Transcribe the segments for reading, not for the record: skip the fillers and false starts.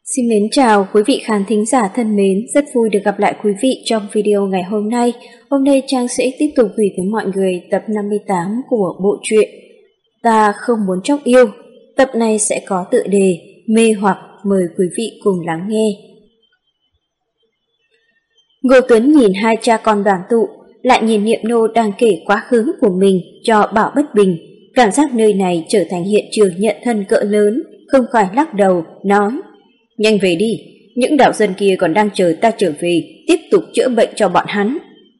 Xin mến chào quý vị khán thính giả thân mến, rất vui được gặp lại quý vị trong video ngày hôm nay. Hôm nay Trang sẽ tiếp tục gửi tới mọi người tập 58 của bộ truyện Ta Không Muốn Chóc Yêu. Tập này sẽ có tựa đề Mê Hoặc, mời quý vị cùng lắng nghe. Ngô Tuấn nhìn hai cha con đoàn tụ, lại nhìn Niệm Nô đang kể quá khứ của mình cho Bảo Bất Bình. Cảm giác nơi này trở thành hiện trường nhận thân cỡ lớn, không khỏi lắc đầu, nói: nhanh về đi, những đạo dân kia còn đang chờ ta trở về, tiếp tục chữa bệnh cho bọn hắn.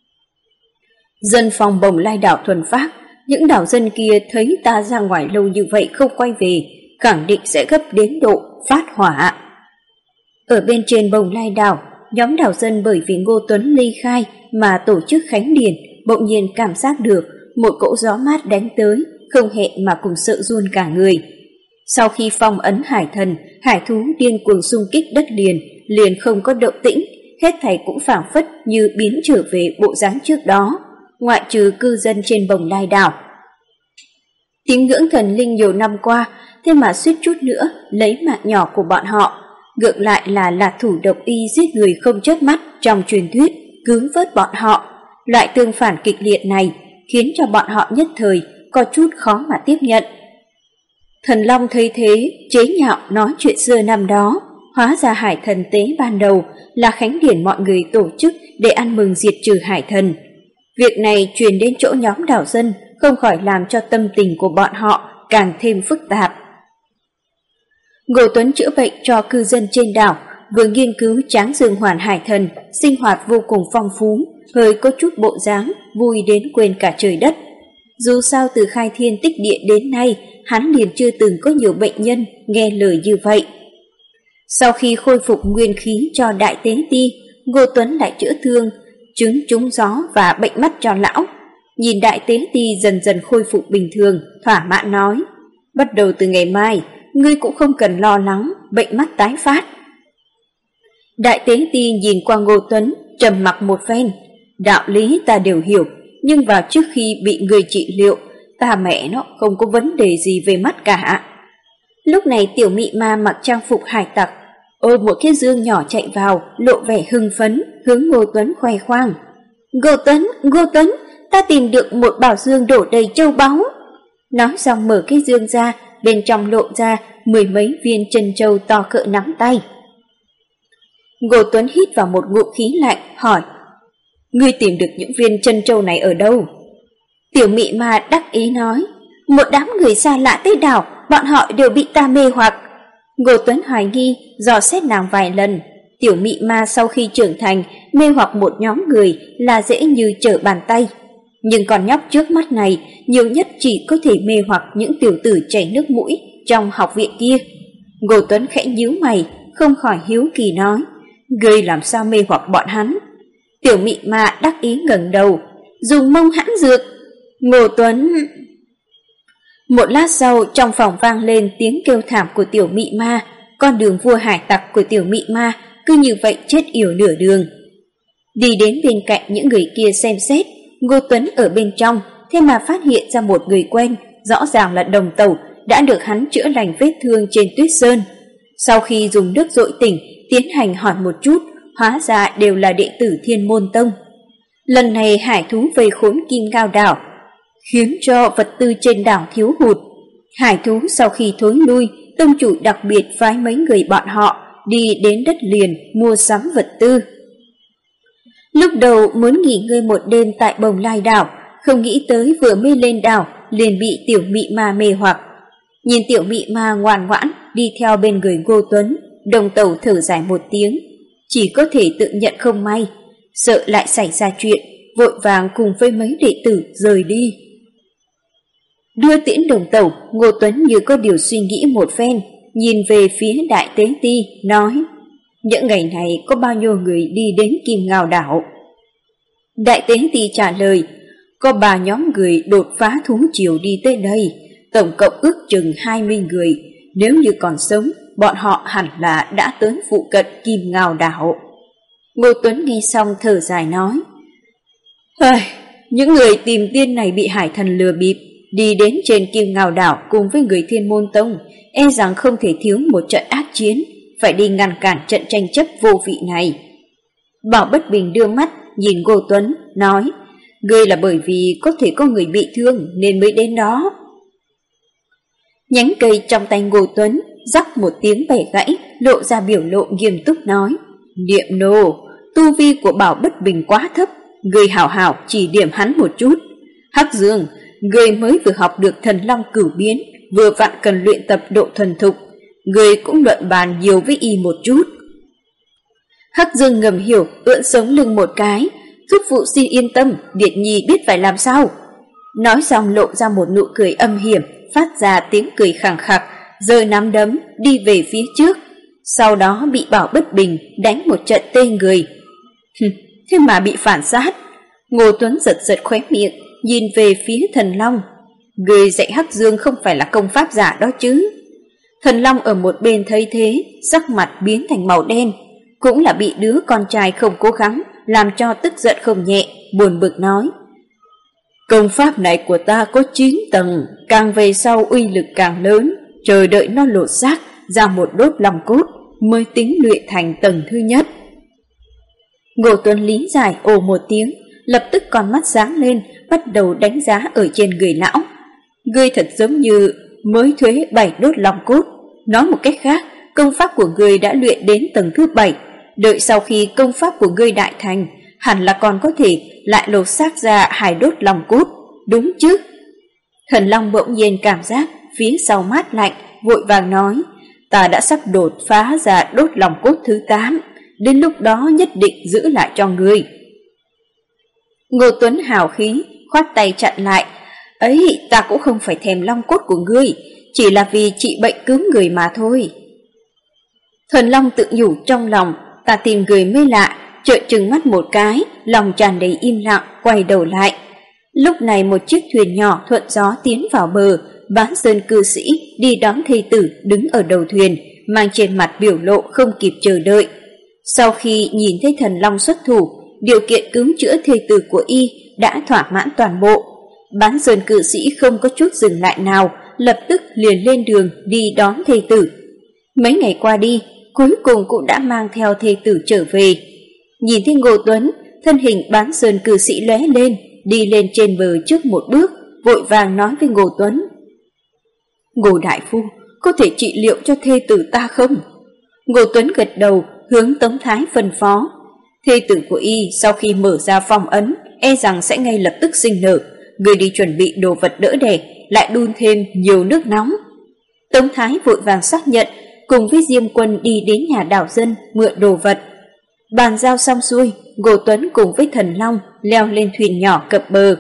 Dân phòng Bồng Lai đảo thuần phát, những đạo dân kia thấy ta ra ngoài lâu như vậy không quay về, khẳng định sẽ gấp đến độ phát hỏa. Ở bên trên Bồng Lai đảo, nhóm đạo dân bởi vì Ngô Tuấn ly khai mà tổ chức khánh điển, bỗng nhiên cảm giác được một cỗ gió mát đánh tới, không hẹn mà cùng sợ run cả người. Sau khi phong ấn hải thần, hải thú điên cuồng xung kích đất liền không có động tĩnh, hết thảy cũng phảng phất như biến trở về bộ dáng trước đó, ngoại trừ cư dân trên Bồng Lai đảo. Tín ngưỡng thần linh nhiều năm qua, thế mà suýt chút nữa lấy mạng nhỏ của bọn họ, ngược lại là lạc thủ độc y giết người không chớp mắt trong truyền thuyết cứu vớt bọn họ. Loại tương phản kịch liệt này khiến cho bọn họ nhất thời có chút khó mà tiếp nhận. Thần Long thấy thế, chế nhạo nói chuyện xưa năm đó, hóa ra hải thần tế ban đầu là khánh điển mọi người tổ chức để ăn mừng diệt trừ hải thần. Việc này truyền đến chỗ nhóm đảo dân, không khỏi làm cho tâm tình của bọn họ càng thêm phức tạp. Ngô Tuấn chữa bệnh cho cư dân trên đảo, vừa nghiên cứu Tráng Dương Hoàn hải thần, sinh hoạt vô cùng phong phú, hơi có chút bộ dáng, vui đến quên cả trời đất. Dù sao từ khai thiên tích địa đến nay, hắn liền chưa từng có nhiều bệnh nhân nghe lời như vậy. Sau khi khôi phục nguyên khí cho Đại Tế Ti, Ngô Tuấn lại chữa thương, chứng trúng gió và bệnh mắt cho lão. Nhìn Đại Tế Ti dần dần khôi phục bình thường, thỏa mãn nói: bắt đầu từ ngày mai, ngươi cũng không cần lo lắng bệnh mắt tái phát. Đại Tế Ti nhìn qua Ngô Tuấn, trầm mặc một phen: đạo lý ta đều hiểu, nhưng vào trước khi bị người trị liệu, ta mẹ nó không có vấn đề gì về mắt cả. Lúc này Tiểu Mị Ma mặc trang phục hải tặc, ôm một cái dương nhỏ chạy vào, lộ vẻ hưng phấn, hướng Ngô Tuấn khoe khoang: Ngô Tuấn, ta tìm được một bảo dương đổ đầy châu báu. Nói xong mở cái dương ra, bên trong lộ ra 10 mấy viên chân châu to cỡ nắm tay. Ngô Tuấn hít vào một ngụm khí lạnh, hỏi: ngươi tìm được những viên chân châu này ở đâu? Tiểu Mị Ma đắc ý nói: một đám người xa lạ tới đảo, bọn họ đều bị ta mê hoặc. Ngô Tuấn hoài nghi, dò xét nàng vài lần. Tiểu Mị Ma sau khi trưởng thành, mê hoặc một nhóm người là dễ như trở bàn tay. Nhưng con nhóc trước mắt này, nhiều nhất chỉ có thể mê hoặc những tiểu tử chảy nước mũi trong học viện kia. Ngô Tuấn khẽ nhíu mày, không khỏi hiếu kỳ nói: ngươi làm sao mê hoặc bọn hắn? Tiểu Mị Ma đắc ý ngẩng đầu: dùng mông hãn dược. Ngô Tuấn... Một lát sau, trong phòng vang lên tiếng kêu thảm của Tiểu Mị Ma. Con đường vua hải tặc của Tiểu Mị Ma cứ như vậy chết yểu nửa đường. Đi đến bên cạnh những người kia xem xét, Ngô Tuấn ở bên trong, thế mà phát hiện ra một người quen, rõ ràng là Đồng Tẩu, đã được hắn chữa lành vết thương trên Tuyết Sơn. Sau khi dùng nước dội tỉnh, tiến hành hỏi một chút, hóa ra đều là đệ tử Thiên Môn Tông. Lần này hải thú vây khốn Kim Ngao đảo, khiến cho vật tư trên đảo thiếu hụt. Hải thú sau khi thối lui, tông chủ đặc biệt phái mấy người bọn họ đi đến đất liền mua sắm vật tư. Lúc đầu muốn nghỉ ngơi một đêm tại Bồng Lai đảo, không nghĩ tới vừa mới lên đảo liền bị Tiểu Mị Ma mê hoặc. Nhìn Tiểu Mị Ma ngoan ngoãn đi theo bên người Ngô Tuấn, Đồng Tẩu thở dài một tiếng, chỉ có thể tự nhận không may, sợ lại xảy ra chuyện, vội vàng cùng với mấy đệ tử rời đi. Đưa tiễn Đồng Tẩu, Ngô Tuấn như có điều suy nghĩ một phen, nhìn về phía Đại Tế Ti, nói: những ngày này có bao nhiêu người đi đến Kim Ngao đảo? Đại Tế Ti trả lời: có 3 nhóm người đột phá thú triều đi tới đây, tổng cộng ước chừng 20 người, nếu như còn sống, bọn họ hẳn là đã tới phụ cận Kim Ngao đảo. Ngô Tuấn nghe xong thở dài nói: những người tìm tiên này bị hải thần lừa bịp, đi đến trên Kim Ngao đảo cùng với người Thiên Môn Tông, e rằng không thể thiếu một trận ác chiến, phải đi ngăn cản trận tranh chấp vô vị này. Bảo Bất Bình đưa mắt nhìn Ngô Tuấn, nói, ngươi là bởi vì có thể có người bị thương nên mới đến đó. Nhánh cây trong tay Ngô Tuấn rắc một tiếng bẻ gãy, lộ ra biểu lộ nghiêm túc nói, Niệm nô, tu vi của Bảo Bất Bình quá thấp, ngươi hảo hảo chỉ điểm hắn một chút. Hắc Dương, ngươi mới vừa học được thần long cửu biến, vừa vặn cần luyện tập độ thuần thục, ngươi cũng luận bàn nhiều với y một chút. Hắc Dương ngầm hiểu, ưỡn sống lưng một cái, thúc phụ xin yên tâm, Điệt Nhi biết phải làm sao. Nói xong lộ ra một nụ cười âm hiểm, phát ra tiếng cười khẳng khặc, giơ nắm đấm đi về phía trước, sau đó bị Bảo Bất Bình đánh một trận tê người. Thế mà bị phản sát. Ngô Tuấn giật giật khóe miệng, nhìn về phía Thần Long. Người dạy Hắc Dương không phải là công pháp giả đó chứ. Thần Long ở một bên thấy thế, sắc mặt biến thành màu đen, cũng là bị đứa con trai không cố gắng làm cho tức giận không nhẹ, buồn bực nói, công pháp này của ta có 9 tầng, càng về sau uy lực càng lớn, chờ đợi nó lột xác ra một đốt lòng cốt mới tính luyện thành tầng thứ nhất. Ngô Tuấn lý giải ồ một tiếng, lập tức con mắt sáng lên, bắt đầu đánh giá ở trên người lão. Ngươi thật giống như mới thuế 7 đốt lòng cốt. Nói một cách khác, công pháp của ngươi đã luyện đến tầng thứ 7, đợi sau khi công pháp của ngươi đại thành, hẳn là còn có thể lại lột xác ra 2 đốt lòng cốt, đúng chứ? Thần Long bỗng nhiên cảm giác phía sau mát lạnh, vội vàng nói, ta đã sắp đột phá ra đốt lòng cốt thứ 8, đến lúc đó nhất định giữ lại cho ngươi. Ngô Tuấn hào khí, khoát tay chặn lại, ấy ta cũng không phải thèm long cốt của ngươi, chỉ là vì trị bệnh cứu người mà thôi. Thần Long tự nhủ trong lòng, ta tìm người mới lạ, trợn trừng mắt một cái, lòng tràn đầy im lặng, quay đầu lại. Lúc này một chiếc thuyền nhỏ thuận gió tiến vào bờ, Bán Sơn cư sĩ đi đón thê tử đứng ở đầu thuyền, mang trên mặt biểu lộ không kịp chờ đợi. Sau khi nhìn thấy Thần Long xuất thủ, điều kiện cứu chữa thê tử của y đã thỏa mãn toàn bộ. Bán Sơn cư sĩ không có chút dừng lại nào, lập tức liền lên đường đi đón thê tử. Mấy ngày qua đi, cuối cùng cũng đã mang theo thê tử trở về. Nhìn thấy Ngô Tuấn, thân hình Bán Sơn cư sĩ lóe lên, đi lên trên bờ trước một bước, vội vàng nói với Ngô Tuấn, Ngô đại phu, có thể trị liệu cho thê tử ta không? Ngô Tuấn gật đầu, hướng Tống Thái phân phó. Thê tử của y sau khi mở ra phong ấn, e rằng sẽ ngay lập tức sinh nở. Người đi chuẩn bị đồ vật đỡ đẻ, lại đun thêm nhiều nước nóng. Tống Thái vội vàng xác nhận, cùng với Diêm Quân đi đến nhà đảo dân mượn đồ vật. Bàn giao xong xuôi, Ngô Tuấn cùng với Thần Long leo lên thuyền nhỏ cập bờ.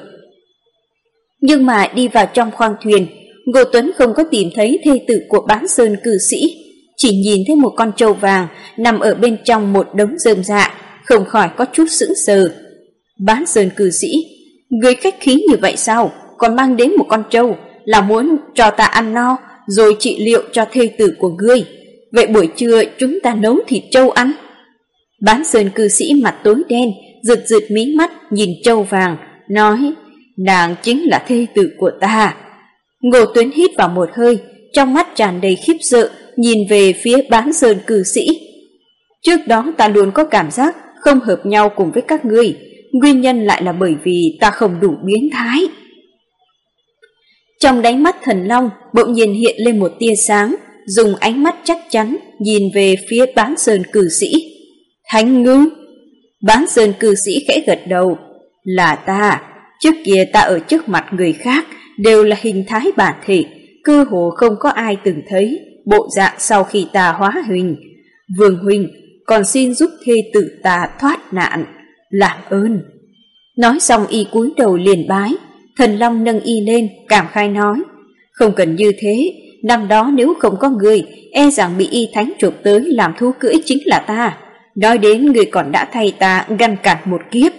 Nhưng mà đi vào trong khoang thuyền, Ngô Tuấn không có tìm thấy thê tử của Bán Sơn cư sĩ, chỉ nhìn thấy một con trâu vàng nằm ở bên trong một đống rơm rạ, không khỏi có chút sững sờ. Bán Sơn cư sĩ, người khách khí như vậy sao, còn mang đến một con trâu, là muốn cho ta ăn no rồi trị liệu cho thê tử của ngươi. Vậy buổi trưa chúng ta nấu thịt trâu ăn. Bán Sơn cư sĩ mặt tối đen, rực rực mí mắt nhìn trâu vàng, nói, nàng chính là thê tử của ta. Ngô Tuấn hít vào một hơi, trong mắt tràn đầy khiếp sợ, nhìn về phía Bán Sơn cư sĩ. Trước đó ta luôn có cảm giác không hợp nhau cùng với các ngươi, nguyên nhân lại là bởi vì ta không đủ biến thái. Trong đáy mắt Thần Long bỗng nhiên hiện lên một tia sáng, dùng ánh mắt chắc chắn nhìn về phía Bán Sơn cư sĩ. Thánh ngư. Bán Sơn cư sĩ khẽ gật đầu. Là ta, trước kia ta ở trước mặt người khác đều là hình thái bản thể, cơ hồ không có ai từng thấy bộ dạng sau khi ta hóa hình. Vương huynh, còn xin giúp thê tử ta thoát nạn, làm ơn. Nói xong y cúi đầu liền bái. Thần Long nâng y lên, cảm khai nói, không cần như thế, năm đó nếu không có người, e rằng bị y thánh chụp tới làm thú cưỡi chính là ta. Nói đến người còn đã thay ta ngăn cản một kiếp.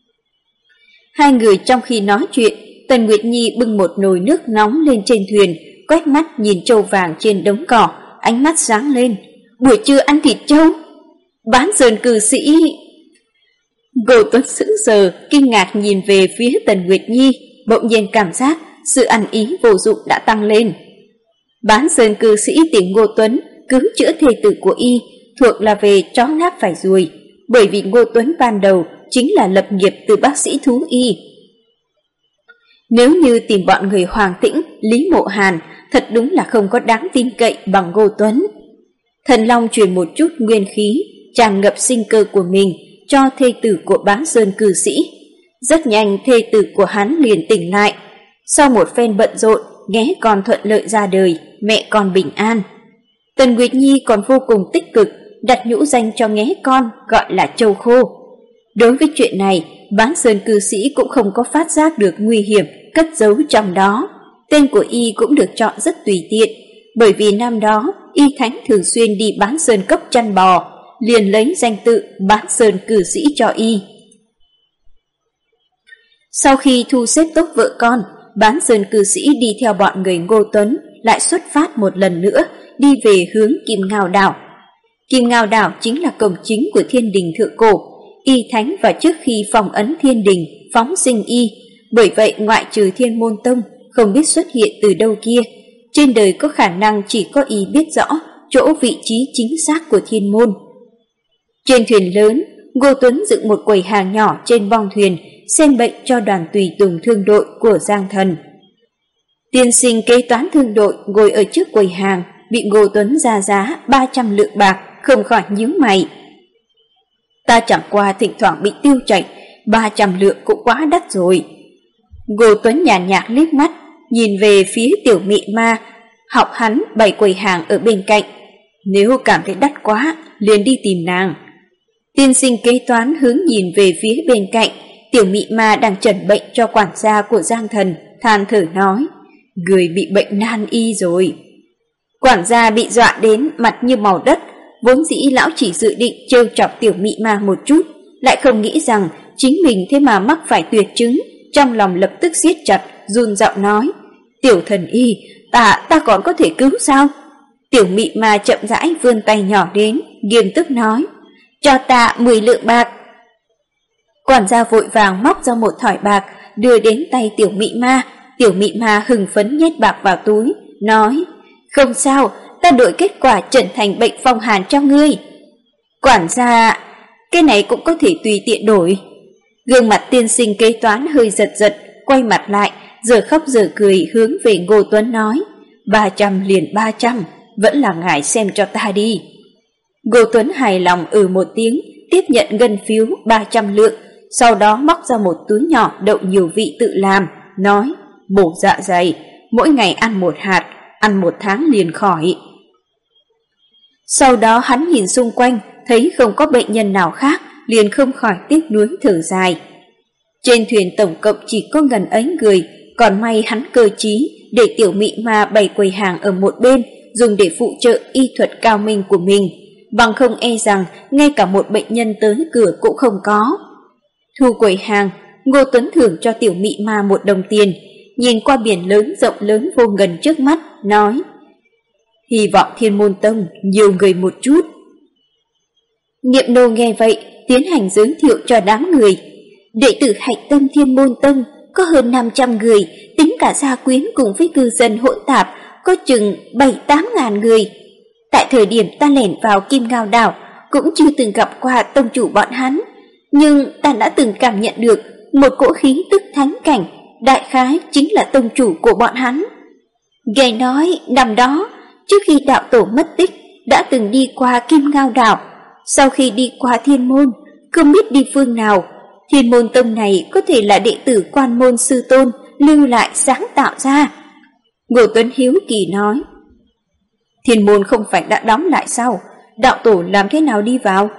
Hai người trong khi nói chuyện, Tần Nguyệt Nhi bưng một nồi nước nóng lên trên thuyền, quét mắt nhìn trâu vàng trên đống cỏ, ánh mắt sáng lên. Buổi trưa ăn thịt trâu. Bán Sơn cư sĩ. Ngô Tuấn sững sờ, kinh ngạc nhìn về phía Tần Nguyệt Nhi, bỗng nhiên cảm giác sự ăn ý vô dụng đã tăng lên. Bán Sơn cư sĩ tìm Ngô Tuấn, cứu chữa thê tử của y thuộc là về chó ngáp phải ruồi, bởi vì Ngô Tuấn ban đầu chính là lập nghiệp từ bác sĩ thú y. Nếu như tìm bọn người Hoàng Tĩnh, Lý Mộ Hàn, thật đúng là không có đáng tin cậy bằng Ngô Tuấn. Thần Long truyền một chút nguyên khí, tràn ngập sinh cơ của mình cho thê tử của Bá Sơn cư sĩ. Rất nhanh thê tử của hắn liền tỉnh lại. Sau một phen bận rộn, nghé con thuận lợi ra đời, mẹ con bình an. Tần Nguyệt Nhi còn vô cùng tích cực, đặt nhũ danh cho nghé con gọi là Châu Khô. Đối với chuyện này, Bá Sơn cư sĩ cũng không có phát giác được nguy hiểm cất giấu trong đó. Tên của y cũng được chọn rất tùy tiện, bởi vì năm đó y thánh thường xuyên đi Bán Sơn Cốc chăn bò, liền lấy danh tự Bán Sơn cư sĩ cho y. Sau khi thu xếp tốt vợ con, Bán Sơn cư sĩ đi theo bọn người Ngô Tuấn lại xuất phát một lần nữa, đi về hướng Kim Ngao Đảo. Kim Ngao Đảo chính là cổng chính của Thiên Đình thượng cổ. Y thánh vào trước khi phong ấn Thiên Đình, phóng sinh y, bởi vậy ngoại trừ Thiên Môn Tông không biết xuất hiện từ đâu kia, trên đời có khả năng chỉ có y biết rõ chỗ vị trí chính xác của Thiên Môn. Trên thuyền lớn, Ngô Tuấn dựng một quầy hàng nhỏ trên bong thuyền, xem bệnh cho đoàn tùy tùng thương đội của Giang Thần. Tiên sinh kế toán thương đội ngồi ở trước quầy hàng, bị Ngô Tuấn ra giá 300 lượng bạc, không khỏi nhíu mày. Ta chẳng qua thỉnh thoảng bị tiêu chảy, 300 lượng cũng quá đắt rồi. Ngô Tuấn nhàn nhạt liếc mắt, nhìn về phía tiểu mị ma, học hắn bày quầy hàng ở bên cạnh. Nếu cảm thấy đắt quá, liền đi tìm nàng. Tiên sinh kế toán hướng nhìn về phía bên cạnh, tiểu mị ma đang chẩn bệnh cho quản gia của Giang Thần, than thở nói, người bị bệnh nan y rồi. Quản gia bị dọa đến mặt như màu đất, vốn dĩ lão chỉ dự định trêu chọc tiểu mị ma một chút, lại không nghĩ rằng chính mình thế mà mắc phải tuyệt chứng, trong lòng lập tức siết chặt, run giọng nói, tiểu thần y, ta còn có thể cứu sao? Tiểu mị ma chậm rãi vươn tay nhỏ đến, nghiêm túc nói, cho ta 10 lượng bạc. Quản gia vội vàng móc ra một thỏi bạc, đưa đến tay tiểu mị ma hưng phấn nhét bạc vào túi, nói, không sao, ta đổi kết quả trần thành bệnh phong hàn cho ngươi. Quản gia, cái này cũng có thể tùy tiện đổi. Gương mặt tiên sinh kế toán hơi giật giật, quay mặt lại, giờ khóc giờ cười hướng về Ngô Tuấn nói, 300 liền 300, vẫn là ngài xem cho ta đi. Ngô Tuấn hài lòng một tiếng, tiếp nhận ngân phiếu 300 lượng, sau đó móc ra một túi nhỏ đậu nhiều vị tự làm, nói, bổ dạ dày, mỗi ngày ăn 1 hạt, ăn 1 tháng liền khỏi. Sau đó hắn nhìn xung quanh, thấy không có bệnh nhân nào khác, liền không khỏi tiếc nuối thở dài. Trên thuyền tổng cộng chỉ có gần ấy người, còn may hắn cơ trí để tiểu mị ma bày quầy hàng ở một bên, dùng để phụ trợ y thuật cao minh của mình, bằng không e rằng ngay cả một bệnh nhân tới cửa cũng không có. Thu quầy hàng, Ngô Tuấn thưởng cho tiểu mị ma 1 đồng tiền, nhìn qua biển lớn rộng lớn vô ngần trước mắt, nói, hy vọng Thiên Môn Tông nhiều người một chút. Niệm nô nghe vậy, tiến hành giới thiệu cho đám người. Đệ tử hạch tâm Thiên Môn Tông có hơn 500 người, tính cả gia quyến cùng với cư dân hỗn tạp, có chừng 7-8 ngàn người. Tại thời điểm ta lẻn vào Kim Ngao Đảo, cũng chưa từng gặp qua tông chủ bọn hắn, nhưng ta đã từng cảm nhận được một cỗ khí tức thánh cảnh, đại khái chính là tông chủ của bọn hắn. Nghe nói năm đó, trước khi đạo tổ mất tích, đã từng đi qua Kim Ngao Đảo. Sau khi đi qua Thiên Môn, không biết đi phương nào, Thiên Môn Tông này có thể là đệ tử Quan Môn sư tôn lưu lại sáng tạo ra. Ngô Tuấn hiếu kỳ nói, Thiên Môn không phải đã đóng lại sao? Đạo tổ làm thế nào đi vào?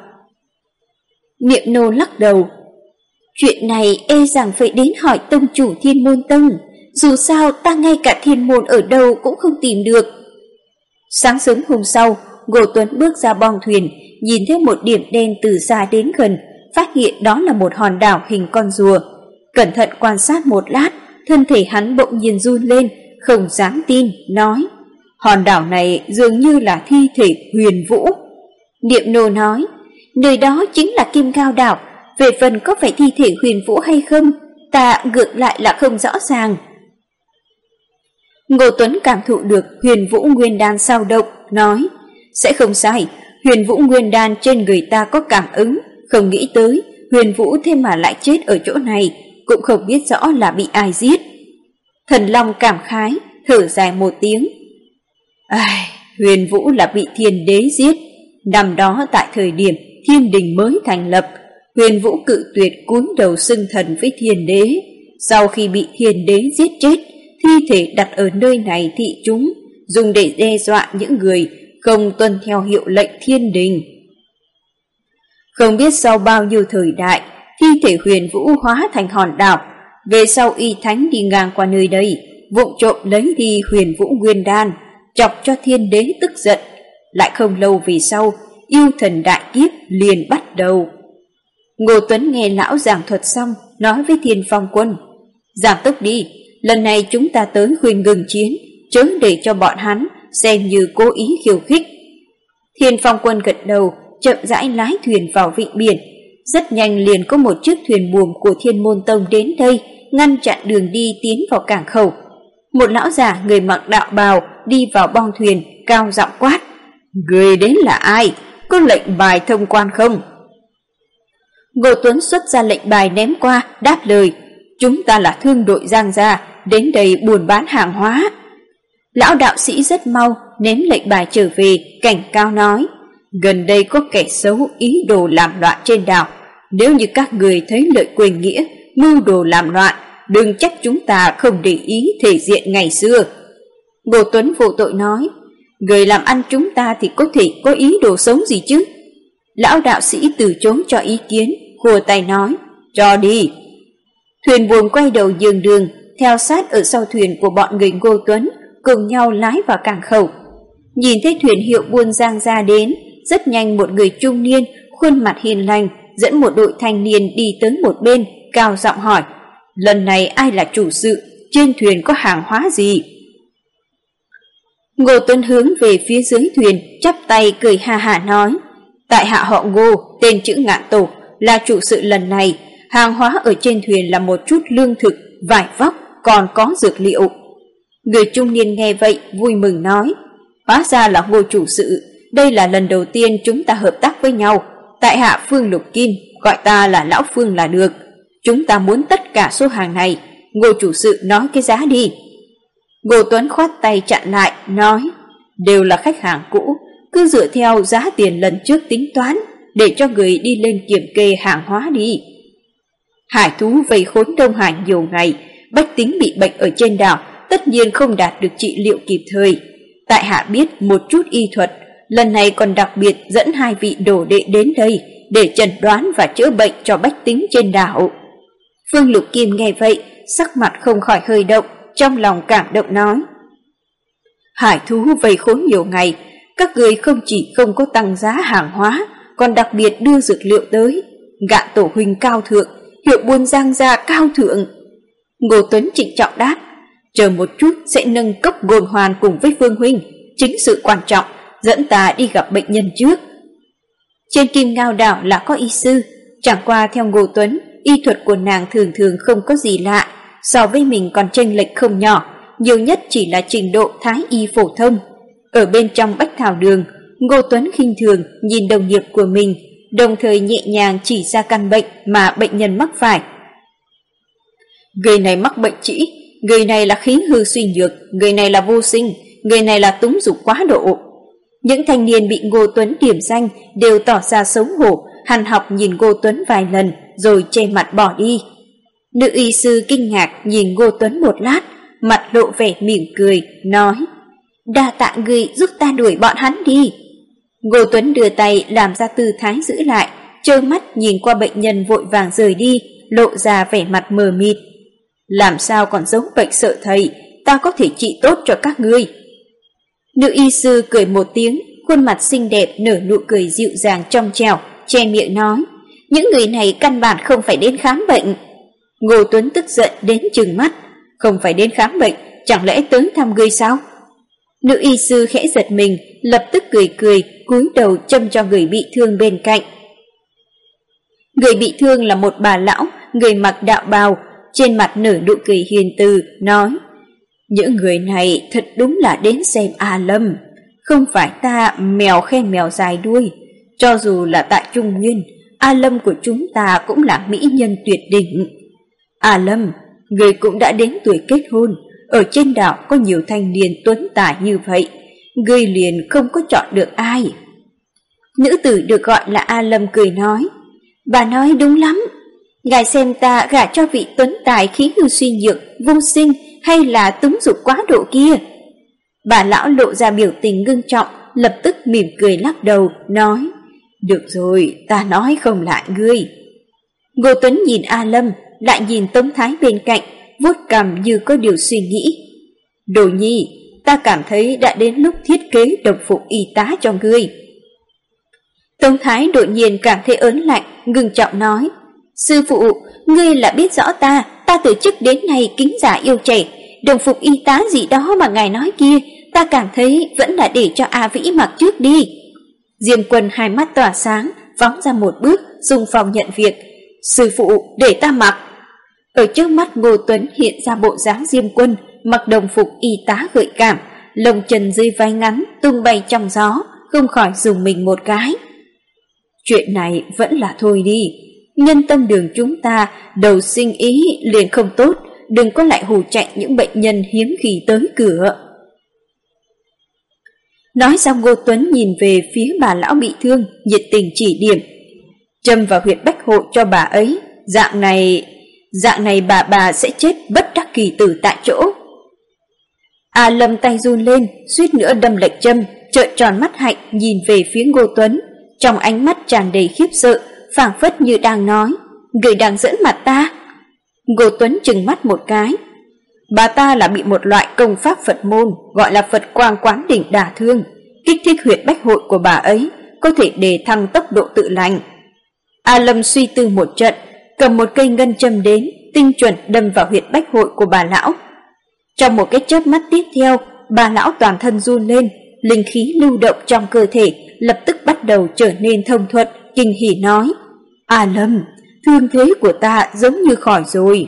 Niệm nô lắc đầu, chuyện này e rằng phải đến hỏi tông chủ Thiên Môn Tông, dù sao ta ngay cả Thiên Môn ở đâu cũng không tìm được. Sáng sớm hôm sau, Ngô Tuấn bước ra bong thuyền, nhìn thấy một điểm đen từ xa đến gần, phát hiện đó là một hòn đảo hình con rùa. Cẩn thận quan sát một lát, thân thể hắn bỗng nhiên run lên, không dám tin, nói, hòn đảo này dường như là thi thể Huyền Vũ. Niệm nô nói, nơi đó chính là Kim Ngao Đảo, về phần có phải thi thể Huyền Vũ hay không, ta ngược lại là không rõ ràng. Ngô Tuấn cảm thụ được Huyền Vũ nguyên đan sao động, nói, Sẽ không sai, Huyền Vũ nguyên đan trên người ta có cảm ứng, không nghĩ tới Huyền Vũ thế mà lại chết ở chỗ này, cũng không biết rõ là bị ai giết. Thần Long cảm khái, thở dài một tiếng. Ai, Huyền Vũ là bị Thiên Đế giết. Năm đó tại thời điểm Thiên Đình mới thành lập, Huyền Vũ cự tuyệt cúi đầu xưng thần với Thiên Đế. Sau khi bị Thiên Đế giết chết, thi thể đặt ở nơi này thị chúng, dùng để đe dọa những người không tuân theo hiệu lệnh Thiên Đình. Không biết sau bao nhiêu thời đại, thi thể Huyền Vũ hóa thành hòn đảo. Về sau Y Thánh đi ngang qua nơi đây, vụng trộm lấy đi Huyền Vũ nguyên đan, chọc cho Thiên Đế tức giận. Lại không lâu về sau, yêu thần đại kiếp liền bắt đầu. Ngô Tuấn nghe lão giảng thuật xong, nói với Thiên Phong Quân: giảm tốc đi, lần này chúng ta tới khuyên ngừng chiến, chớ để cho bọn hắn xem như cố ý khiêu khích. Thiên Phong Quân gật đầu, chậm rãi lái thuyền vào vịnh biển. Rất nhanh liền có một chiếc thuyền buồm của Thiên Môn Tông đến đây, ngăn chặn đường đi tiến vào cảng khẩu. Một lão già người mặc đạo bào đi vào bong thuyền, cao giọng quát: người đến là ai? Có lệnh bài thông quan không? Ngô Tuấn xuất ra lệnh bài ném qua, đáp lời: chúng ta là thương đội Giang Gia, đến đây buôn bán hàng hóa. Lão đạo sĩ rất mau ném lệnh bài trở về, cảnh cáo nói: gần đây có kẻ xấu ý đồ làm loạn trên đảo, nếu như các người thấy lợi quên nghĩa, mưu đồ làm loạn, đừng trách chúng ta không để ý thể diện ngày xưa. Ngô Tuấn vô tội nói: người làm ăn chúng ta thì có thể có ý đồ xấu gì chứ? Lão đạo sĩ từ chối cho ý kiến, khua tay nói: cho đi. Thuyền buồm quay đầu nhường đường, theo sát ở sau thuyền của bọn người Ngô Tuấn, cùng nhau lái vào cảng khẩu. Nhìn thấy thuyền hiệu buôn Giang Gia đến, rất nhanh một người trung niên, khuôn mặt hiền lành, dẫn một đội thanh niên đi tới một bên, cao giọng hỏi: lần này ai là chủ sự, trên thuyền có hàng hóa gì? Ngô Tuấn hướng về phía dưới thuyền, chắp tay cười ha hả nói: tại hạ họ Ngô, tên chữ Ngạn Tổ, là chủ sự lần này. Hàng hóa ở trên thuyền là một chút lương thực, vải vóc, còn có dược liệu. Người trung niên nghe vậy vui mừng nói: hóa ra là Ngô chủ sự, đây là lần đầu tiên chúng ta hợp tác với nhau. Tại hạ Phương Lục Kim, gọi ta là Lão Phương là được. Chúng ta muốn tất cả số hàng này, Ngô chủ sự nói cái giá đi. Ngô Tuấn khoát tay chặn lại, nói: đều là khách hàng cũ, cứ dựa theo giá tiền lần trước tính toán, để cho người đi lên kiểm kê hàng hóa đi. Hải thú vây khốn Đông Hải nhiều ngày, bách tính bị bệnh ở trên đảo, tất nhiên không đạt được trị liệu kịp thời. Tại hạ biết một chút y thuật, lần này còn đặc biệt dẫn 2 vị đồ đệ đến đây để chẩn đoán và chữa bệnh cho bách tính trên đảo. Phương Lục Kim nghe vậy, sắc mặt không khỏi hơi động, trong lòng cảm động nói: hải thú vây khốn nhiều ngày, các người không chỉ không có tăng giá hàng hóa, còn đặc biệt đưa dược liệu tới. Gạn tổ huynh cao thượng, hiệu buôn Giang Gia cao thượng. Ngô Tuấn trịnh trọng đáp: chờ một chút sẽ nâng cốc Ngôn Hoàn cùng với Phương huynh, chính sự quan trọng, dẫn ta đi gặp bệnh nhân trước. Trên Kim Ngao đảo là có y sư, chẳng qua theo Ngô Tuấn, y thuật của nàng thường thường không có gì lạ, so với mình còn chênh lệch không nhỏ, nhiều nhất chỉ là trình độ thái y phổ thông. Ở bên trong Bách Thảo Đường, Ngô Tuấn khinh thường nhìn đồng nghiệp của mình, đồng thời nhẹ nhàng chỉ ra căn bệnh mà bệnh nhân mắc phải. Người này mắc bệnh trĩ, người này là khí hư suy nhược, người này là vô sinh, người này là túng dục quá độ. Những thanh niên bị Ngô Tuấn điểm danh đều tỏ ra xấu hổ, hằn học nhìn Ngô Tuấn vài lần rồi che mặt bỏ đi. Nữ y sư kinh ngạc nhìn Ngô Tuấn một lát, mặt lộ vẻ mỉm cười, nói: đa tạ người giúp ta đuổi bọn hắn đi. Ngô Tuấn đưa tay làm ra tư thái giữ lại, trơ mắt nhìn qua bệnh nhân vội vàng rời đi, lộ ra vẻ mặt mờ mịt. Làm sao còn giấu bệnh sợ thầy, ta có thể trị tốt cho các ngươi. Nữ y sư cười một tiếng, khuôn mặt xinh đẹp nở nụ cười dịu dàng trong trẻo, che miệng nói: những người này căn bản không phải đến khám bệnh. Ngô Tuấn tức giận đến trừng mắt: không phải đến khám bệnh, chẳng lẽ tới thăm ngươi sao? Nữ y sư khẽ giật mình, lập tức cười cười, cúi đầu châm cho người bị thương bên cạnh. Người bị thương là một bà lão, người mặc đạo bào, trên mặt nở nụ cười hiền từ, nói: những người này thật đúng là đến xem A Lâm. không phải ta mèo khen mèo dài đuôi, cho dù là tại Trung Nguyên, A Lâm của chúng ta cũng là mỹ nhân tuyệt đỉnh. A Lâm, người cũng đã đến tuổi kết hôn, ở trên đảo có nhiều thanh niên tuấn tài như vậy, ngươi liền không có chọn được ai. Nữ tử được gọi là A Lâm cười nói, bà nói đúng lắm, ngài xem ta gả cho vị tuấn tài khí hư suy nhược, vô sinh hay là túng dục quá độ kia. Bà lão lộ ra biểu tình ngưng trọng, lập tức mỉm cười lắc đầu, nói, được rồi, ta nói không lại ngươi. Ngô Tuấn nhìn A Lâm, lại nhìn Tống Thái bên cạnh, vuốt cằm như có điều suy nghĩ. Đồ nhi, ta cảm thấy đã đến lúc thiết kế đồng phục y tá cho ngươi. Tống Thái đột nhiên cảm thấy ớn lạnh, ngưng trọng nói, sư phụ, ngươi là biết rõ ta từ trước đến nay kính già yêu trẻ, đồng phục y tá gì đó mà ngài nói kia, ta cảm thấy vẫn là để cho A Vĩ mặc trước đi. Diêm Quân hai mắt tỏa sáng, phóng ra một bước, xung phong nhận việc. Sư phụ, để ta mặc. Ở trước mắt Ngô Tuấn hiện ra bộ dáng Diêm Quân, mặc đồng phục y tá gợi cảm, lông chân dưới váy ngắn tung bay trong gió, không khỏi dùng mình một cái. Chuyện này vẫn là thôi đi, nhân tâm đường chúng ta đầu sinh ý liền không tốt, đừng có lại hù chạy những bệnh nhân hiếm khi tới cửa. Nói xong Ngô Tuấn nhìn về phía bà lão bị thương, nhiệt tình chỉ điểm, châm vào huyệt bách hội cho bà ấy, dạng này bà sẽ chết bất đắc kỳ tử tại chỗ. A Lâm tay run lên, suýt nữa đâm lệch châm, trợn tròn mắt hạnh nhìn về phía Ngô Tuấn, trong ánh mắt tràn đầy khiếp sợ, phảng phất như đang nói, người đang giỡn mặt ta. Ngô Tuấn trừng mắt một cái, bà ta là bị một loại công pháp Phật môn gọi là Phật Quang Quán Đỉnh đả thương, kích thích huyệt bách hội của bà ấy, có thể đề thăng tốc độ tự lành. A Lâm suy tư một trận, cầm một cây ngân châm đến, tinh chuẩn đâm vào huyệt bách hội của bà lão. Trong một cái chớp mắt tiếp theo, bà lão toàn thân run lên, linh khí lưu động trong cơ thể lập tức bắt đầu trở nên thông thuận, kinh hỉ nói, A Lâm, thương thế của ta giống như khỏi rồi.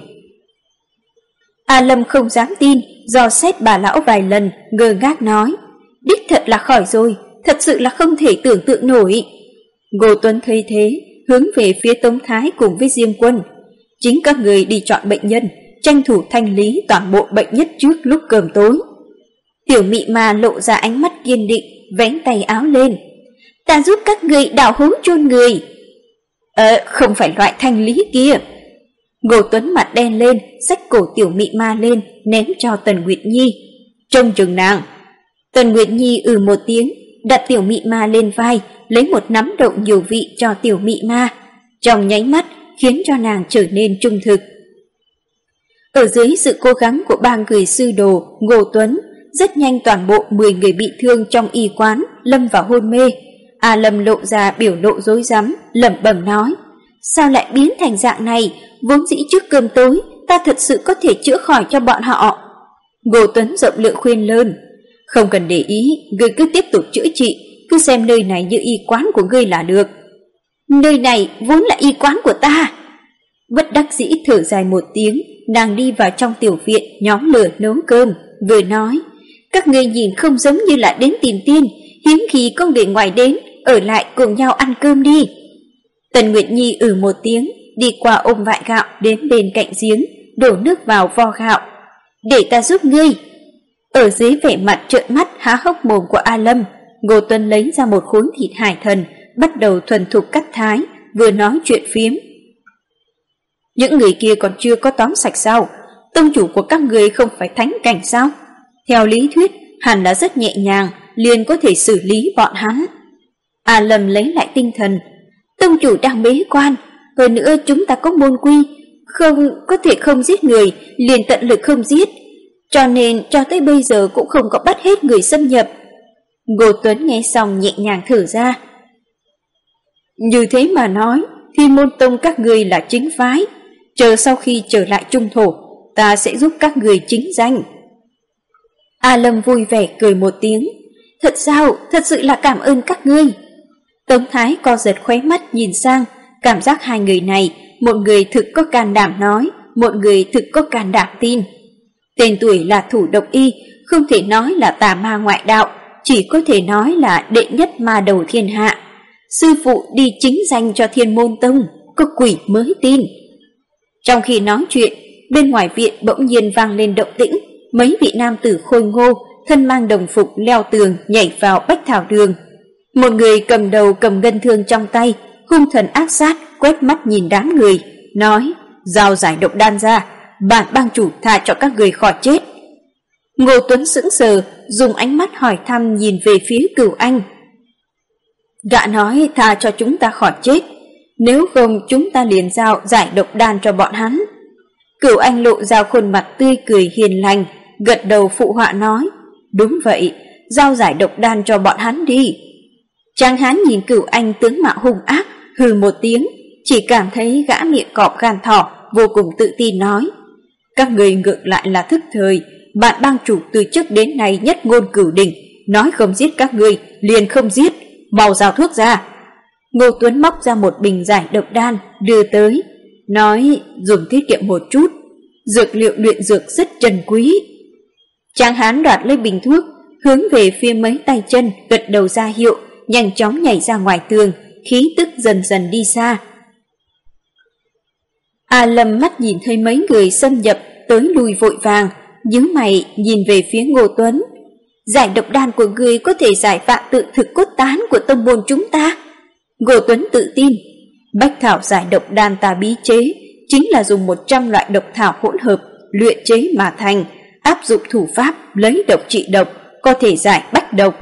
A Lâm không dám tin, dò xét bà lão vài lần, ngơ ngác nói, đích thật là khỏi rồi, thật sự là không thể tưởng tượng nổi. Ngô Tuấn thấy thế, hướng về phía Tống Thái cùng với Diêm Quân, chính các người đi chọn bệnh nhân, tranh thủ thanh lý toàn bộ bệnh nhất trước lúc cơm tối. Tiểu Mị Ma lộ ra ánh mắt kiên định, vén tay áo lên, ta giúp các người đào hố chôn người. Không phải loại thanh lý kia. Ngô Tuấn mặt đen lên, xách cổ Tiểu Mị Ma lên, ném cho Tần Nguyệt Nhi, trông chừng nàng. Tần Nguyệt Nhi một tiếng, đặt Tiểu Mị Ma lên vai, lấy một nắm đậu nhiều vị cho Tiểu Mị Ma, trong nháy mắt khiến cho nàng trở nên trung thực. Ở dưới sự cố gắng của ba người sư đồ Ngô Tuấn, rất nhanh toàn bộ 10 người bị thương trong y quán lâm vào hôn mê. A Lâm lộ ra biểu lộ rối rắm, lẩm bẩm nói, sao lại biến thành dạng này, vốn dĩ trước cơm tối ta thật sự có thể chữa khỏi cho bọn họ. Ngô Tuấn rộng lượng khuyên lơn, không cần để ý, ngươi cứ tiếp tục chữa trị, cứ xem nơi này như y quán của ngươi là được. Nơi này vốn là y quán của ta. Bất đắc dĩ thở dài một tiếng, nàng đi vào trong tiểu viện nhóm lửa nấu cơm, vừa nói, các ngươi nhìn không giống như là đến tìm tiên, hiếm khi có người ngoài đến, ở lại cùng nhau ăn cơm đi. Tần Nguyệt Nhi một tiếng, đi qua ôm vại gạo đến bên cạnh giếng, đổ nước vào vo gạo. Để ta giúp ngươi. Ở dưới vẻ mặt trợn mắt há hốc mồm của A Lâm, Ngô Tuấn lấy ra một khối thịt hải thần, bắt đầu thuần thục cắt thái, vừa nói chuyện phiếm. Những người kia còn chưa có tóm sạch sao? Tông chủ của các người không phải thánh cảnh sao? Theo lý thuyết, hẳn là rất nhẹ nhàng, liền có thể xử lý bọn hắn. A Lâm lấy lại tinh thần. Tông chủ đang bế quan, hơn nữa chúng ta có môn quy, không có thể không giết người, liền tận lực không giết. Cho nên cho tới bây giờ cũng không có bắt hết người xâm nhập. Ngô Tuấn nghe xong nhẹ nhàng thở ra. Như thế mà nói, Thiên Môn Tông các người là chính phái, chờ sau khi trở lại trung thổ, ta sẽ giúp các người chính danh. A Lâm vui vẻ cười một tiếng. Thật sao, thật sự là cảm ơn các ngươi. Tống Thái co giật khóe mắt nhìn sang, cảm giác hai người này, một người thực có can đảm nói, một người thực có can đảm tin. Tên tuổi là thủ độc y, không thể nói là tà ma ngoại đạo, chỉ có thể nói là đệ nhất ma đầu thiên hạ. Sư phụ đi chính danh cho Thiên Môn Tông, có quỷ mới tin. Trong khi nói chuyện, bên ngoài viện bỗng nhiên vang lên động tĩnh, mấy vị nam tử khôi ngô, thân mang đồng phục leo tường nhảy vào bách thảo đường. Một người cầm đầu cầm ngân thương trong tay, hung thần ác sát, quét mắt nhìn đám người, nói: "Giao giải độc đan ra, bản bang chủ tha cho các người khỏi chết." Ngô Tuấn sững sờ, dùng ánh mắt hỏi thăm nhìn về phía Cửu Anh. Gã nói tha cho chúng ta khỏi chết, nếu không chúng ta liền giao giải độc đan cho bọn hắn. Cửu Anh lộ ra khuôn mặt tươi cười hiền lành, gật đầu phụ họa nói: "Đúng vậy, giao giải độc đan cho bọn hắn đi." Tráng hán nhìn Cửu Anh tướng mạo hung ác, hừ một tiếng, chỉ cảm thấy gã miệng cọp gan thỏ, vô cùng tự tin nói: "Các người ngược lại là thức thời, bạn bang chủ từ trước đến nay nhất ngôn cửu đỉnh, nói không giết các ngươi liền không giết, mau giao thuốc ra." Ngô Tuấn móc ra một bình giải độc đan đưa tới, nói: "Dùng tiết kiệm một chút, dược liệu luyện dược rất trân quý." Tráng hán đoạt lấy bình thuốc, hướng về phía mấy tay chân gật đầu ra hiệu, nhanh chóng nhảy ra ngoài tường, khí tức dần dần đi xa. A Lâm mắt nhìn thấy mấy người xâm nhập tới lui vội vàng, nhíu mày nhìn về phía Ngô Tuấn. "Giải độc đan của ngươi có thể giải vạn tự thực cốt tán của tông môn chúng ta." Ngô Tuấn tự tin: "Bách thảo giải độc đan ta bí chế chính là dùng 100 loại độc thảo hỗn hợp luyện chế mà thành, áp dụng thủ pháp lấy độc trị độc, có thể giải bách độc."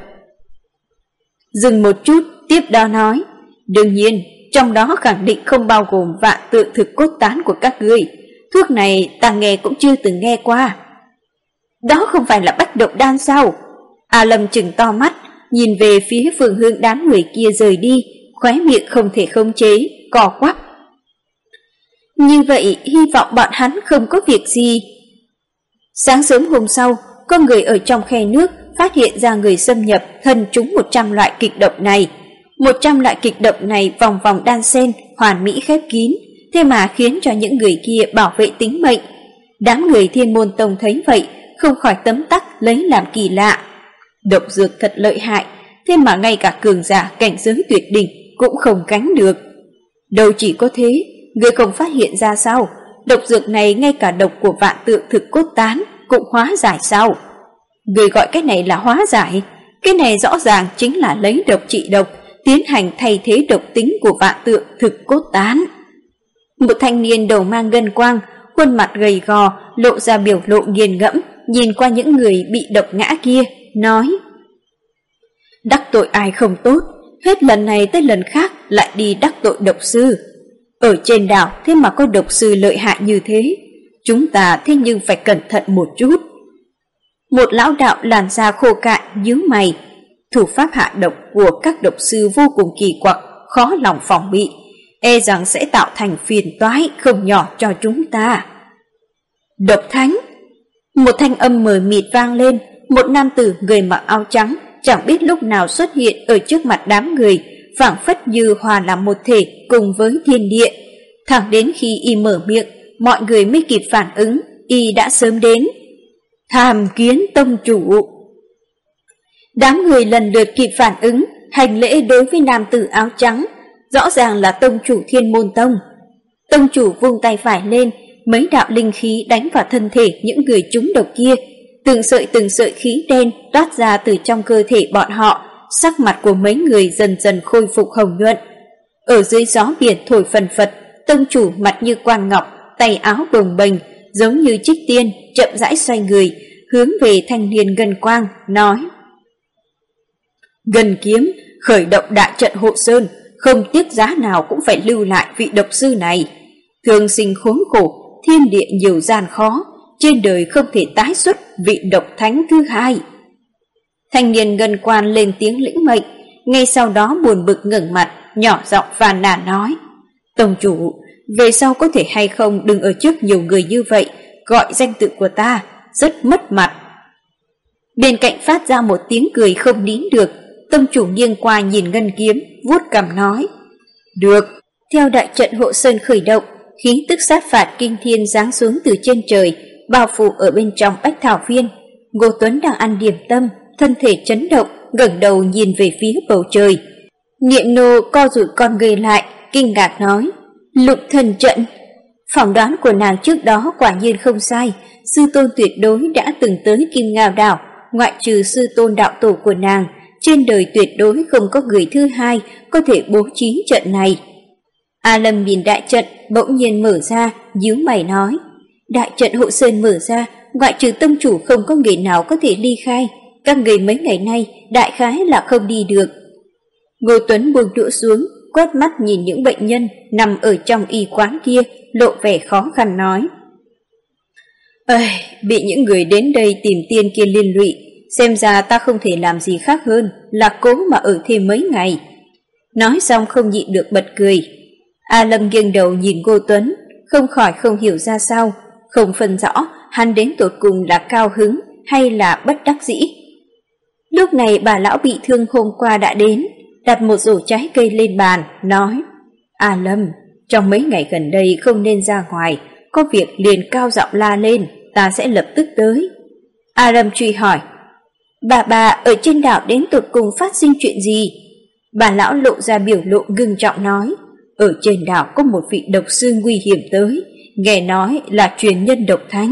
Dừng một chút, tiếp đó nói: "Đương nhiên, trong đó khẳng định không bao gồm vạn tự thực cốt tán của các ngươi. Thuốc này ta nghe cũng chưa từng nghe qua." "Đó không phải là bách độc đan sao?" A Lâm trừng to mắt, nhìn về phía phương hướng đám người kia rời đi, khóe miệng không thể khống chế, cò quắp. Như vậy, hy vọng bọn hắn không có việc gì. Sáng sớm hôm sau, có người ở trong khe nước phát hiện ra người xâm nhập thân trúng 100 loại kịch độc này. 100 loại kịch độc này vòng vòng đan xen, hoàn mỹ khép kín, thế mà khiến cho những người kia bảo vệ tính mệnh. Đám người Thiên Môn Tông thấy vậy, không khỏi tấm tắc lấy làm kỳ lạ. Độc dược thật lợi hại, thế mà ngay cả cường giả cảnh giới tuyệt đỉnh cũng không gánh được. Đâu chỉ có thế, người không phát hiện ra sao? Độc dược này ngay cả độc của vạn tượng thực cốt tán cũng hóa giải sao? Người gọi cái này là hóa giải, cái này rõ ràng chính là lấy độc trị độc, tiến hành thay thế độc tính của vạn tượng thực cốt tán. Một thanh niên đầu mang ngân quang, khuôn mặt gầy gò, lộ ra biểu lộ nghiền ngẫm, nhìn qua những người bị độc ngã kia, nói: "Đắc tội ai không tốt, hết lần này tới lần khác lại đi đắc tội độc sư. Ở trên đảo thế mà có độc sư lợi hại như thế, chúng ta thế nhưng phải cẩn thận một chút." Một lão đạo làn da khô cạn nhíu mày: "Thủ pháp hạ độc của các độc sư vô cùng kỳ quặc, khó lòng phòng bị, e rằng sẽ tạo thành phiền toái không nhỏ cho chúng ta." "Độc thánh!" Một thanh âm mờ mịt vang lên, một nam tử người mặc áo trắng chẳng biết lúc nào xuất hiện ở trước mặt đám người, phảng phất như hòa làm một thể cùng với thiên địa. Thẳng đến khi y mở miệng, mọi người mới kịp phản ứng, y đã sớm đến. "Tham kiến tông chủ." Đám người lần lượt kịp phản ứng, hành lễ đối với nam tử áo trắng, rõ ràng là tông chủ Thiên Môn Tông. Tông chủ vung tay phải lên, mấy đạo linh khí đánh vào thân thể những người trúng độc kia, từng sợi khí đen toát ra từ trong cơ thể bọn họ, sắc mặt của mấy người dần dần khôi phục hồng nhuận. Ở dưới gió biển thổi phần phật, tông chủ mặt như quan ngọc, tay áo bồng bềnh, giống như trích tiên, chậm rãi xoay người, hướng về thanh niên Ngân Quang, nói: "Ngân kiếm, khởi động đại trận hộ sơn, không tiếc giá nào cũng phải lưu lại vị độc sư này. Thương sinh khốn khổ, thiên địa nhiều gian khó, trên đời không thể tái xuất vị độc thánh thứ hai." Thanh niên Ngân Quan lên tiếng lĩnh mệnh, ngay sau đó buồn bực ngẩng mặt, nhỏ giọng phàn nàn nói: "Tông chủ, về sau có thể hay không đừng ở trước nhiều người như vậy, gọi danh tự của ta, rất mất mặt." Bên cạnh phát ra một tiếng cười không nín được, tông chủ nghiêng qua nhìn ngân kiếm, vuốt cằm nói: "Được." Theo đại trận hộ sơn khởi động, khí tức sát phạt kinh thiên giáng xuống từ trên trời, bao phủ ở bên trong Bách Thảo Viên. Ngô Tuấn đang ăn điểm tâm, thân thể chấn động, ngẩng đầu nhìn về phía bầu trời. Niệm nô co rụt con người lại, kinh ngạc nói, Lục thần trận. Phỏng đoán của nàng trước đó quả nhiên không sai, sư tôn tuyệt đối đã từng tới Kim Ngao đảo, ngoại trừ sư tôn đạo tổ của nàng, trên đời tuyệt đối không có người thứ hai có thể bố trí trận này. A Lâm nhìn đại trận bỗng nhiên mở ra, nhíu mày nói, đại trận hộ sơn mở ra, ngoại trừ tông chủ không có người nào có thể ly khai, các người mấy ngày nay đại khái là không đi được. Ngô Tuấn buông đũa xuống, quét mắt nhìn những bệnh nhân nằm ở trong y quán kia, lộ vẻ khó khăn nói, bị những người đến đây tìm tiên kia liên lụy, xem ra ta không thể làm gì khác hơn là cố mà ở thêm mấy ngày. Nói xong không nhịn được bật cười. A Lâm nghiêng đầu nhìn Ngô Tuấn, không khỏi không hiểu ra sao, không phân rõ hắn đến tột cùng là cao hứng hay là bất đắc dĩ. Lúc này bà lão bị thương hôm qua đã đến, đặt một rổ trái cây lên bàn, nói, A Lâm, trong mấy ngày gần đây không nên ra ngoài, có việc liền cao giọng la lên, ta sẽ lập tức tới. A Lâm truy hỏi, bà ở trên đảo đến tột cùng phát sinh chuyện gì? Bà lão lộ ra biểu lộ ngưng trọng nói, ở trên đảo có một vị độc sư nguy hiểm tới, nghe nói là truyền nhân độc thánh.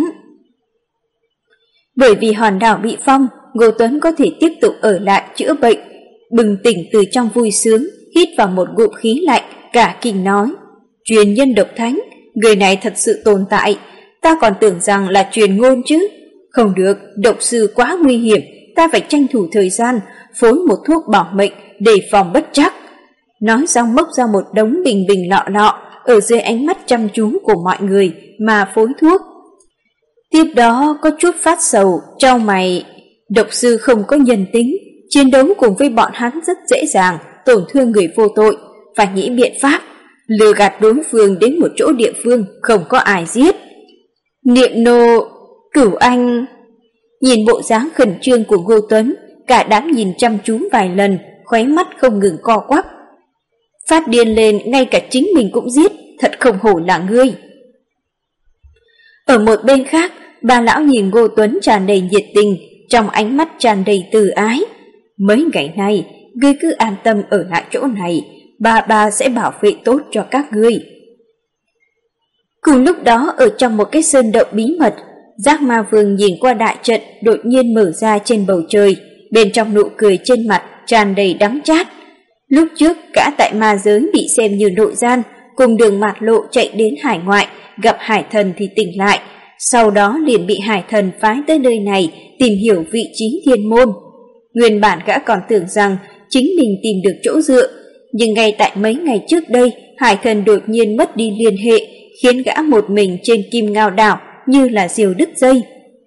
Bởi vì hòn đảo bị phong, Ngô Tuấn có thể tiếp tục ở lại chữa bệnh. Bừng tỉnh từ trong vui sướng, hít vào một ngụm khí lạnh, cả kinh nói, truyền nhân độc thánh, người này thật sự tồn tại, ta còn tưởng rằng là truyền ngôn chứ. Không được, độc sư quá nguy hiểm, ta phải tranh thủ thời gian, phối một thuốc bảo mệnh, đề phòng bất trắc. Nói xong móc ra một đống bình bình lọ lọ, ở dưới ánh mắt chăm chú của mọi người mà phối thuốc. Tiếp đó có chút phát sầu, trao mày, độc sư không có nhân tính, chiến đấu cùng với bọn hắn rất dễ dàng, tổn thương người vô tội, phải nghĩ biện pháp, lừa gạt đối phương đến một chỗ địa phương không có ai giết. Niệm nô, Cửu Anh. Nhìn bộ dáng khẩn trương của Ngô Tuấn, cả đám nhìn chăm chú vài lần, khóe mắt không ngừng co quắp. Phát điên lên, ngay cả chính mình cũng giết, thật không hổ là ngươi. Ở một bên khác, bà lão nhìn Ngô Tuấn tràn đầy nhiệt tình, trong ánh mắt tràn đầy từ ái. Mấy ngày nay, ngươi cứ an tâm ở lại chỗ này, bà sẽ bảo vệ tốt cho các ngươi. Cùng lúc đó ở trong một cái sơn động bí mật, Giác Ma Vương nhìn qua đại trận đột nhiên mở ra trên bầu trời, bên trong nụ cười trên mặt tràn đầy đắng chát. Lúc trước cả tại ma giới bị xem như nội gian, cùng Đường Mạt Lộ chạy đến hải ngoại, gặp hải thần thì tỉnh lại, sau đó liền bị hải thần phái tới nơi này tìm hiểu vị trí thiên môn. Nguyên bản gã còn tưởng rằng chính mình tìm được chỗ dựa, nhưng ngay tại mấy ngày trước đây, hải thần đột nhiên mất đi liên hệ, khiến gã một mình trên Kim Ngao đảo như là diều đứt dây.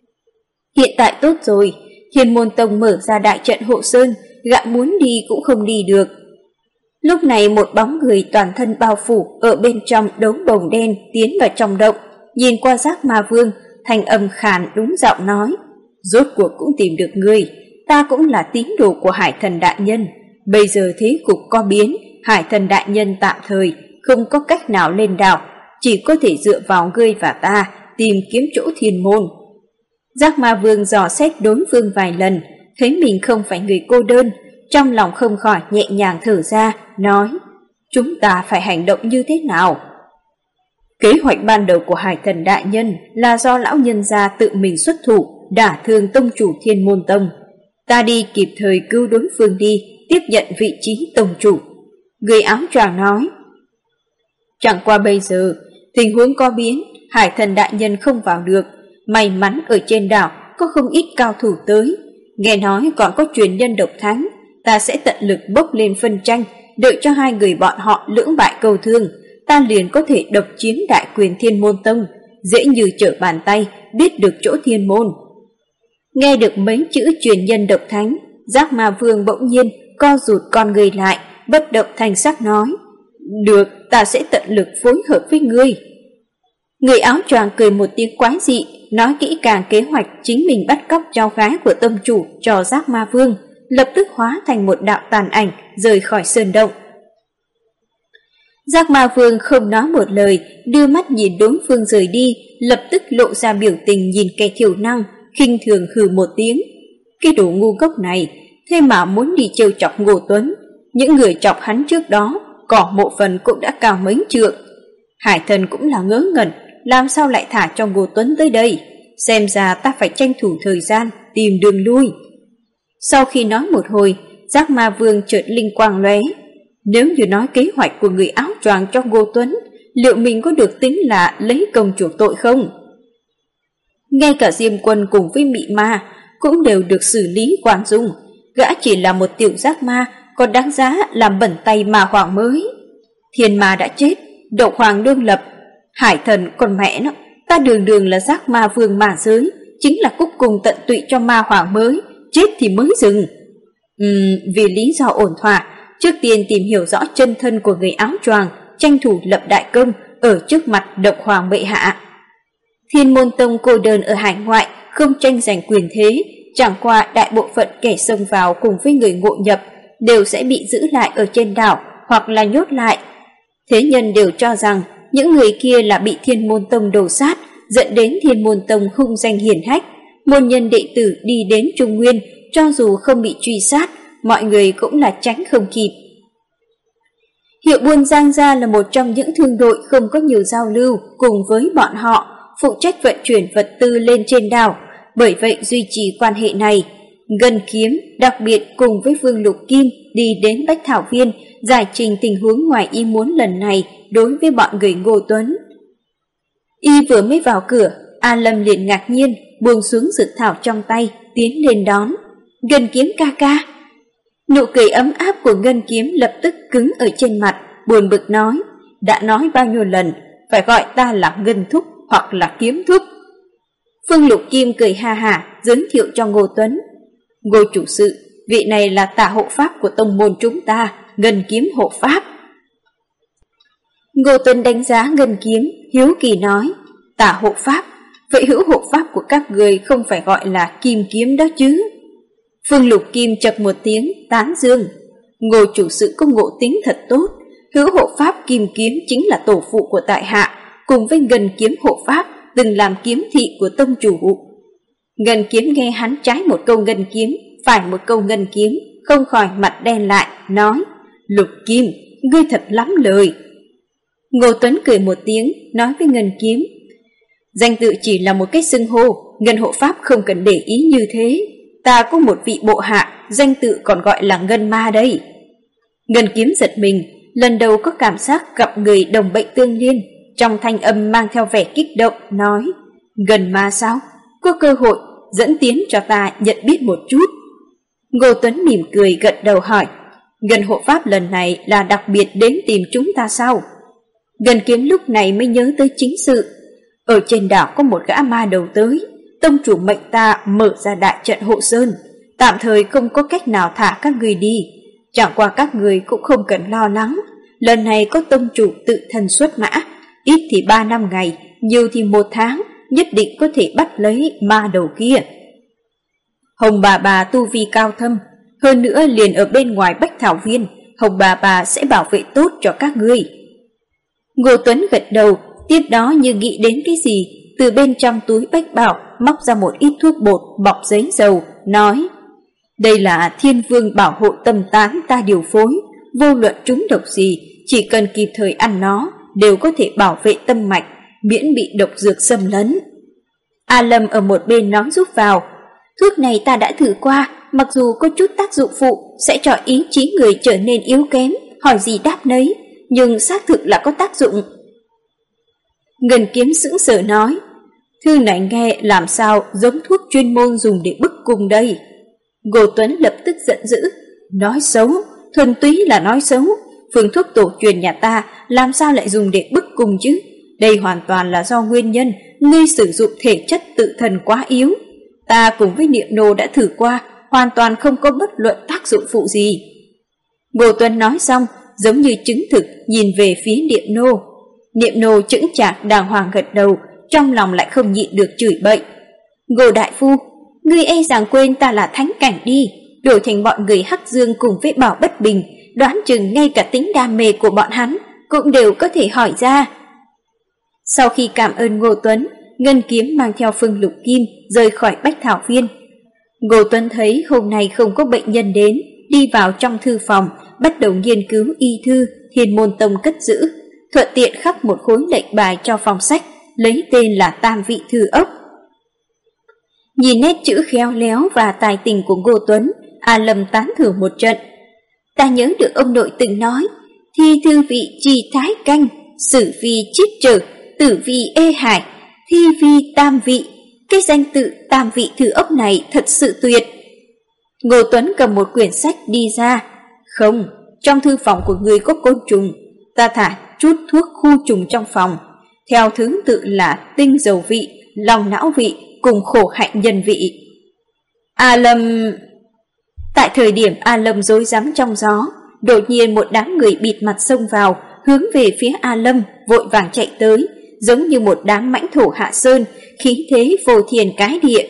Hiện tại tốt rồi, Thiên Môn Tông mở ra đại trận hộ sơn, gã muốn đi cũng không đi được. Lúc này một bóng người toàn thân bao phủ ở bên trong đống bồng đen tiến vào trong động, nhìn qua Giác Ma Vương, thanh âm khàn đúng giọng nói, rốt cuộc cũng tìm được ngươi, ta cũng là tín đồ của hải thần đại nhân. Bây giờ thế cục có biến, hải thần đại nhân tạm thời không có cách nào lên đảo, chỉ có thể dựa vào ngươi và ta tìm kiếm chỗ thiên môn. Giác Ma Vương dò xét đối phương vài lần, thấy mình không phải người cô đơn, trong lòng không khỏi nhẹ nhàng thở ra, nói, chúng ta phải hành động như thế nào? Kế hoạch ban đầu của hải thần đại nhân là do lão nhân gia tự mình xuất thủ, đả thương tông chủ Thiên Môn Tông. Ta đi kịp thời cứu đối phương đi, tiếp nhận vị trí tông chủ. Người áo choàng nói, chẳng qua bây giờ, tình huống có biến, hải thần đại nhân không vào được, may mắn ở trên đảo có không ít cao thủ tới, nghe nói còn có truyền nhân độc thánh, ta sẽ tận lực bốc lên phân tranh, đợi cho hai người bọn họ lưỡng bại câu thương, ta liền có thể độc chiếm đại quyền Thiên Môn Tông, dễ như trở bàn tay biết được chỗ thiên môn. Nghe được mấy chữ truyền nhân độc thánh, Giác Ma Vương bỗng nhiên co rụt con người lại, bất động thanh sắc nói, được, ta sẽ tận lực phối hợp với ngươi. Người áo choàng cười một tiếng quái dị, nói kỹ càng kế hoạch chính mình bắt cóc cháu gái của tông chủ cho Giác Ma Vương, lập tức hóa thành một đạo tàn ảnh rời khỏi sơn động. Giác Ma Vương không nói một lời, đưa mắt nhìn đối phương rời đi, lập tức lộ ra biểu tình nhìn kẻ thiểu năng, khinh thường hừ một tiếng. Cái đồ ngu ngốc này, thế mà muốn đi trêu chọc Ngô Tuấn. Những người chọc hắn trước đó, cỏ mộ phần cũng đã cao mấy trượng. Hải Thần cũng là ngớ ngẩn, làm sao lại thả cho Ngô Tuấn tới đây? Xem ra ta phải tranh thủ thời gian, tìm đường lui. Sau khi nói một hồi, Giác Ma Vương chợt linh quang lóe. Nếu như nói kế hoạch của người áo choàng cho Ngô Tuấn, liệu mình có được tính là lấy công chuộc tội không? Ngay cả Diêm Quân cùng với Mị Ma cũng đều được xử lý quản dung. Gã chỉ là một tiểu giác ma, còn đáng giá làm bẩn tay Ma Hoàng mới. Thiên Ma đã chết, Độc Hoàng đương lập. Hải Thần còn mẹ nó, ta đường đường là Giác Ma Vương mà giới, chính là cúc cùng tận tụy cho Ma Hoàng mới, chết thì mới dừng. Vì lý do ổn thỏa, trước tiên tìm hiểu rõ chân thân của người áo choàng, tranh thủ lập đại công ở trước mặt Độc Hoàng bệ hạ. Thiên Môn Tông cô đơn ở hải ngoại, không tranh giành quyền thế, chẳng qua đại bộ phận kẻ xông vào cùng với người ngộ nhập đều sẽ bị giữ lại ở trên đảo hoặc là nhốt lại. Thế nhân đều cho rằng những người kia là bị Thiên Môn Tông đồ sát, dẫn đến Thiên Môn Tông hung danh hiển hách. Môn nhân đệ tử đi đến Trung Nguyên, cho dù không bị truy sát, mọi người cũng là tránh không kịp. Hiệu buôn Giang Gia là một trong những thương đội không có nhiều giao lưu cùng với bọn họ, phụ trách vận chuyển vật tư lên trên đảo, bởi vậy duy trì quan hệ này. Ngân Kiếm đặc biệt cùng với Vương Lục Kim đi đến Bách Thảo Viên giải trình tình huống ngoài ý muốn lần này đối với bọn người Ngô Tuấn. Y vừa mới vào cửa, A Lâm liền ngạc nhiên buông xuống dược thảo trong tay, tiến lên đón. Ngân Kiếm ca ca. Nụ cười ấm áp của Ngân Kiếm lập tức cứng ở trên mặt, buồn bực nói, đã nói bao nhiêu lần, phải gọi ta là Ngân Thúc hoặc là Kiếm Thúc. Phương Lục Kim cười ha hả giới thiệu cho Ngô Tuấn. Ngô chủ sự, vị này là tả hộ pháp của tông môn chúng ta, Ngân Kiếm hộ pháp. Ngô Tuấn đánh giá Ngân Kiếm, hiếu kỳ nói, tả hộ pháp, vậy hữu hộ pháp của các người không phải gọi là Kim Kiếm đó chứ? Phương Lục Kim chật một tiếng, tán dương. Ngô chủ sự có ngộ tính thật tốt, hữu hộ pháp Kim Kiếm chính là tổ phụ của tại hạ, cùng với Ngân Kiếm hộ pháp từng làm kiếm thị của tông chủ. Ngân Kiếm nghe hắn trái một câu Ngân Kiếm, phải một câu Ngân Kiếm, không khỏi mặt đen lại, nói, Lục Kim, ngươi thật lắm lời. Ngô Tuấn cười một tiếng, nói với Ngân Kiếm, danh tự chỉ là một cách xưng hô, Ngân hộ pháp không cần để ý như thế. Ta có một vị bộ hạ, danh tự còn gọi là Ngân Ma đây. Ngân Kiếm giật mình, lần đầu có cảm giác gặp người đồng bệnh tương liên, trong thanh âm mang theo vẻ kích động, nói, Ngân Ma sao? Có cơ hội, dẫn tiến cho ta nhận biết một chút. Ngô Tuấn mỉm cười gật đầu hỏi, Ngân hộ pháp lần này là đặc biệt đến tìm chúng ta sao? Ngân Kiếm lúc này mới nhớ tới chính sự. Ở trên đảo có một gã ma đầu tới, tông chủ mệnh ta mở ra đại trận hộ sơn, tạm thời không có cách nào thả các người đi. Chẳng qua các người cũng không cần lo lắng, lần này có tông chủ tự thân xuất mã, ít thì 3 năm ngày, nhiều thì 1 tháng, nhất định có thể bắt lấy ma đầu kia. Hồng bà tu vi cao thâm, hơn nữa liền ở bên ngoài Bách Thảo Viên, Hồng bà sẽ bảo vệ tốt cho các ngươi. Ngô Tuấn gật đầu, tiếp đó như nghĩ đến cái gì, từ bên trong túi bách bảo móc ra một ít thuốc bột bọc giấy dầu, nói, đây là Thiên Vương bảo hộ tâm tán ta điều phối, vô luận trúng độc gì, chỉ cần kịp thời ăn nó, đều có thể bảo vệ tâm mạch, miễn bị độc dược xâm lấn. A Lâm ở một bên nói giúp vào, thuốc này ta đã thử qua, mặc dù có chút tác dụng phụ, sẽ cho ý chí người trở nên yếu kém, hỏi gì đáp nấy, nhưng xác thực là có tác dụng. Ngân Kiếm sững sờ nói, thư này nghe làm sao giống thuốc chuyên môn dùng để bức cung đây. Ngô Tuấn lập tức giận dữ, nói xấu, thuần túy là nói xấu, phương thuốc tổ truyền nhà ta làm sao lại dùng để bức cung chứ? Đây hoàn toàn là do nguyên nhân ngươi sử dụng thể chất tự thần quá yếu. Ta cùng với Niệm Nô đã thử qua, hoàn toàn không có bất luận tác dụng phụ gì. Ngô Tuấn nói xong, giống như chứng thực nhìn về phía Niệm Nô. Niệm Nô chững chạc đàng hoàng gật đầu, trong lòng lại không nhịn được chửi bậy. Ngô đại phu, ngươi e rằng quên ta là thánh cảnh đi, đổi thành bọn người Hắc Dương cùng với Bảo Bất Bình, đoán chừng ngay cả tính đam mê của bọn hắn cũng đều có thể hỏi ra. Sau khi cảm ơn Ngô Tuấn, Ngân Kiếm mang theo Phương Lục Kim rời khỏi Bách Thảo Viên. Ngô Tuấn thấy hôm nay không có bệnh nhân đến, đi vào trong thư phòng, bắt đầu nghiên cứu y thư Thiên Môn Tông cất giữ, thuận tiện khắc một khối lệnh bài cho phòng sách, lấy tên là Tam Vị Thư Ốc. Nhìn nét chữ khéo léo và tài tình của Ngô Tuấn, A Lâm tán thưởng một trận. Ta nhớ được ông nội từng nói, thi thư vị trì thái canh, sử vi chiết trở, tử vi ê hải, thi vi tam vị. Cái danh tự Tam Vị Thư Ốc này thật sự tuyệt. Ngô Tuấn cầm một quyển sách đi ra. Không, trong thư phòng của ngươi có côn trùng, ta thả chút thuốc khu trùng trong phòng, theo thứ tự là tinh dầu vị, lòng não vị cùng khổ hạnh nhân vị. A Lâm... Tại thời điểm A Lâm rối rắm trong gió, đột nhiên một đám người bịt mặt xông vào, hướng về phía A Lâm, vội vàng chạy tới, giống như một đám mãnh thổ hạ sơn, khí thế vô thiền cái địa.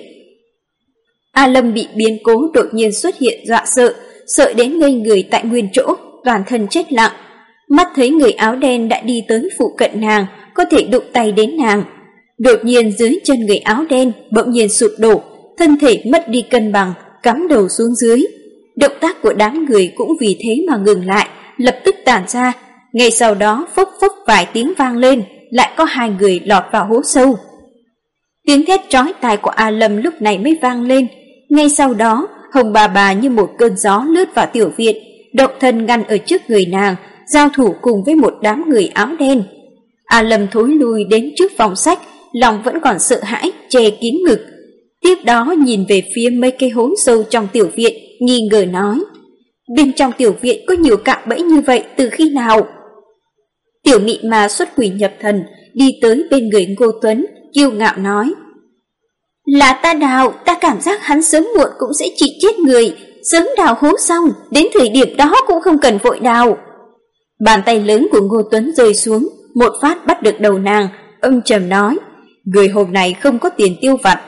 A Lâm bị biến cố đột nhiên xuất hiện dọa sợ, sợ đến ngây người tại nguyên chỗ, toàn thân chết lặng. Mắt thấy người áo đen đã đi tới phụ cận nàng, có thể đụng tay đến nàng. Đột nhiên dưới chân người áo đen bỗng nhiên sụp đổ, thân thể mất đi cân bằng, cắm đầu xuống dưới. Động tác của đám người cũng vì thế mà ngừng lại, lập tức tản ra. Ngay sau đó phốc phốc vài tiếng vang lên, lại có hai người lọt vào hố sâu. Tiếng thét chói tai của A Lâm lúc này mới vang lên. Ngay sau đó, Hồng Bà như một cơn gió lướt vào tiểu viện, động thân ngăn ở trước người nàng, giao thủ cùng với một đám người áo đen. A Lâm thối lui đến trước phòng sách, lòng vẫn còn sợ hãi, che kín ngực. Tiếp đó nhìn về phía mấy cây hố sâu trong tiểu viện, nghi ngờ nói: bên trong tiểu viện có nhiều cạm bẫy như vậy từ khi nào? Tiểu Mị Ma xuất quỷ nhập thần, đi tới bên người Ngô Tuấn, kiêu ngạo nói: là ta đào, ta cảm giác hắn sớm muộn cũng sẽ trị chết người, sớm đào hố xong, đến thời điểm đó cũng không cần vội đào. Bàn tay lớn của Ngô Tuấn rơi xuống, một phát bắt được đầu nàng, âm trầm nói: người hôm nay không có tiền tiêu vặt.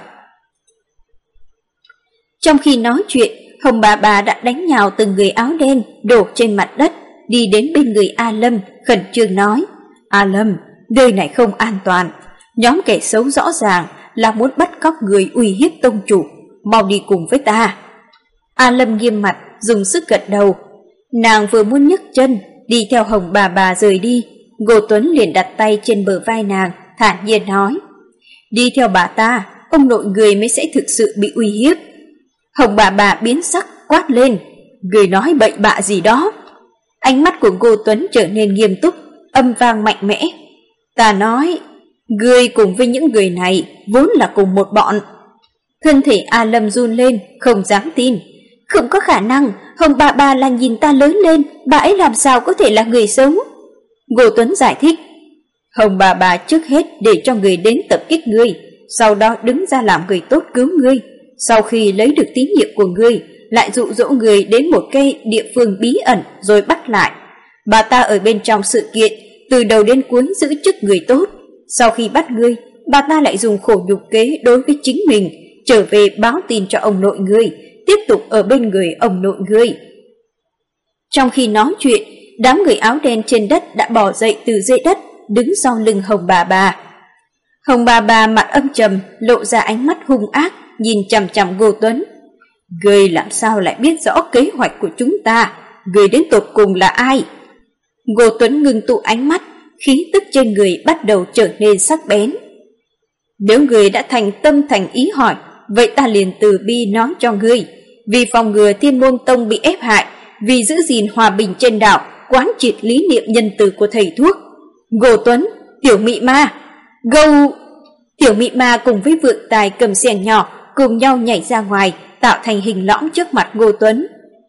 Trong khi nói chuyện, Hồng Bà đã đánh nhào từng người áo đen đổ trên mặt đất, đi đến bên người A Lâm, khẩn trương nói: A Lâm, nơi này không an toàn, nhóm kẻ xấu rõ ràng là muốn bắt cóc người uy hiếp tông chủ, mau đi cùng với ta. A Lâm nghiêm mặt, dùng sức gật đầu. Nàng vừa muốn nhấc chân đi theo Hồng Bà rời đi, Ngô Tuấn liền đặt tay trên bờ vai nàng, thản nhiên nói: đi theo bà ta, ông nội người mới sẽ thực sự bị uy hiếp. Hồng Bà biến sắc quát lên: người nói bậy bạ gì đó? Ánh mắt của Ngô Tuấn trở nên nghiêm túc, âm vang mạnh mẽ: ta nói, ngươi cùng với những người này vốn là cùng một bọn. Thân thể A Lâm run lên, không dám tin. Không có khả năng, Hồng Bà là nhìn ta lớn lên, bà ấy làm sao có thể là người xấu? Ngô Tuấn giải thích: Hồng Bà trước hết để cho người đến tập kích ngươi, sau đó đứng ra làm người tốt cứu ngươi. Sau khi lấy được tín nhiệm của ngươi, lại dụ dỗ người đến một cái địa phương bí ẩn rồi bắt lại. Bà ta ở bên trong sự kiện, từ đầu đến cuối giữ chức người tốt. Sau khi bắt ngươi, bà ta lại dùng khổ nhục kế đối với chính mình, trở về báo tin cho ông nội ngươi, tiếp tục ở bên người ông nội ngươi. Trong khi nói chuyện, đám người áo đen trên đất đã bò dậy từ dưới đất, đứng sau lưng Hồng Bà. Hồng Bà mặt âm trầm, lộ ra ánh mắt hung ác, nhìn chằm chằm Ngô Tuấn. Ngươi làm sao lại biết rõ kế hoạch của chúng ta? Ngươi đến tột cùng là ai? Ngô Tuấn ngưng tụ ánh mắt, khí tức trên người bắt đầu trở nên sắc bén. Nếu ngươi đã thành tâm thành ý hỏi, vậy ta liền từ bi nói cho ngươi. Vì phòng ngừa Thiên Môn Tông bị ép hại, vì giữ gìn hòa bình trên đảo, quán triệt lý niệm nhân từ của thầy thuốc, Ngô Tuấn, Tiểu Mị Ma, Gâu! Tiểu Mị Ma cùng với Vượng Tài cầm xiềng nhỏ cùng nhau nhảy ra ngoài, tạo thành hình lõm trước mặt Ngô Tuấn.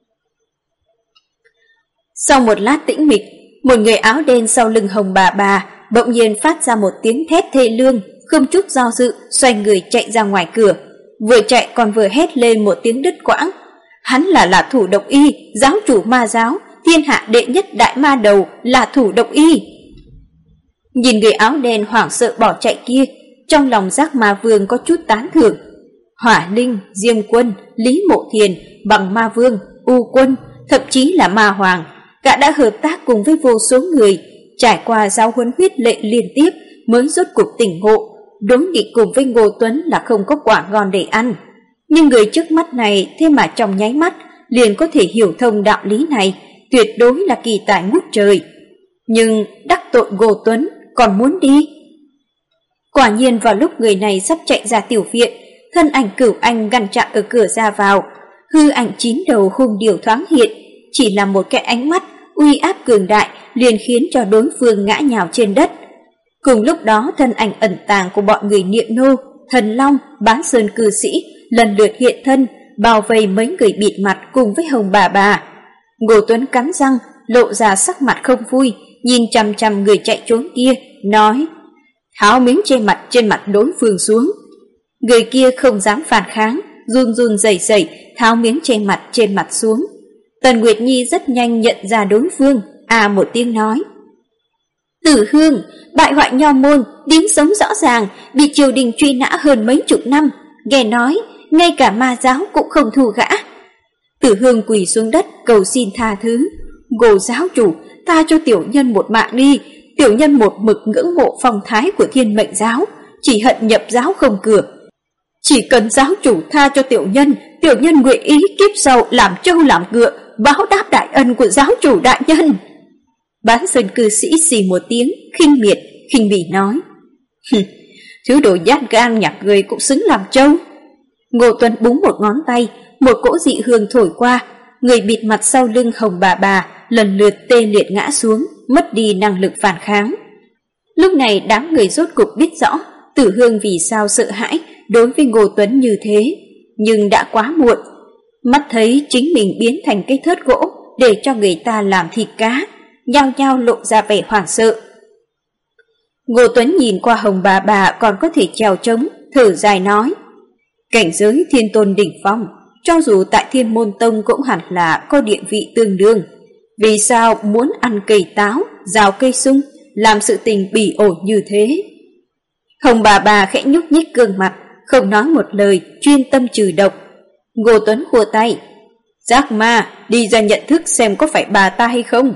Sau một lát tĩnh mịch, một người áo đen sau lưng Hồng Bà bỗng nhiên phát ra một tiếng thét thê lương, không chút do dự xoay người chạy ra ngoài cửa, vừa chạy còn vừa hét lên một tiếng đứt quãng: hắn là Thủ Độc Y, giáo chủ ma giáo, thiên hạ đệ nhất đại ma đầu, là Thủ Độc Y. Nhìn người áo đen hoảng sợ bỏ chạy kia, trong lòng Giác Ma Vương có chút tán thưởng. Hỏa Linh, Diêm Quân, Lý Mộ Thiền, Bằng Ma Vương, U Quân, thậm chí là Ma Hoàng, gã đã hợp tác cùng với vô số người, trải qua giáo huấn huyết lệ liên tiếp mới rốt cuộc tỉnh ngộ, đối nghịch cùng với Ngô Tuấn là không có quả ngon để ăn. Nhưng người trước mắt này thế mà trong nháy mắt liền có thể hiểu thông đạo lý này, tuyệt đối là kỳ tài ngút trời. Nhưng đắc tội Ngô Tuấn còn muốn đi. Quả nhiên vào lúc người này sắp chạy ra tiểu viện, thân ảnh Cửu Anh ngăn chặn ở cửa ra vào. Hư ảnh 9 đầu hung điểu thoáng hiện, chỉ là một cái ánh mắt uy áp cường đại liền khiến cho đối phương ngã nhào trên đất. Cùng lúc đó thân ảnh ẩn tàng của bọn người Niệm Nô, Thần Long, Bán Sơn cư sĩ lần lượt hiện thân, bao vây mấy người bịt mặt cùng với Hồng Bà. Ngô Tuấn cắn răng, lộ ra sắc mặt không vui, nhìn chằm chằm người chạy trốn kia, nói: "Tháo miếng trên mặt đối phương xuống." Người kia không dám phản kháng, run run rẩy rẩy tháo miếng trên mặt xuống. Tần Nguyệt Nhi rất nhanh nhận ra đối phương, một tiếng nói: "Tử Hương, bại hoại nho môn, tiếng sống rõ ràng, bị triều đình truy nã hơn mấy chục năm, nghe nói ngay cả ma giáo cũng không thu gã." Tử Hương quỳ xuống đất cầu xin tha thứ: "Ngô giáo chủ, tha cho tiểu nhân một mạng đi, tiểu nhân một mực ngưỡng mộ phong thái của Thiên Mệnh giáo, chỉ hận nhập giáo không cửa. Chỉ cần giáo chủ tha cho tiểu nhân nguyện ý kiếp sau làm trâu làm ngựa, báo đáp đại ân của giáo chủ đại nhân." Bán Sơn cư sĩ xì một tiếng, khinh bỉ nói: "Thứ đồ nhát gan nhặt người cũng xứng làm trâu." Ngô Tuấn búng một ngón tay, một cỗ dị hương thổi qua, người bịt mặt sau lưng Hồng Bà lần lượt tê liệt ngã xuống, mất đi năng lực phản kháng. Lúc này đám người rốt cục biết rõ Tử Hương vì sao sợ hãi đối với Ngô Tuấn như thế, nhưng đã quá muộn. Mắt thấy chính mình biến thành cái thớt gỗ để cho người ta làm thịt cá, nhao nhao lộ ra vẻ hoảng sợ. Ngô Tuấn nhìn qua Hồng Bà còn có thể trèo trống, thở dài nói: "Cảnh giới thiên tôn đỉnh phong, cho dù tại Thiên Môn Tông cũng hẳn là có địa vị tương đương. Vì sao muốn ăn cây táo, rào cây sung, làm sự tình bỉ ổi như thế?" Hồng Bà khẽ nhúc nhích gương mặt, không nói một lời, chuyên tâm trừ độc. Ngô Tuấn khua tay: "Giác Ma, đi ra nhận thức xem có phải bà ta hay không."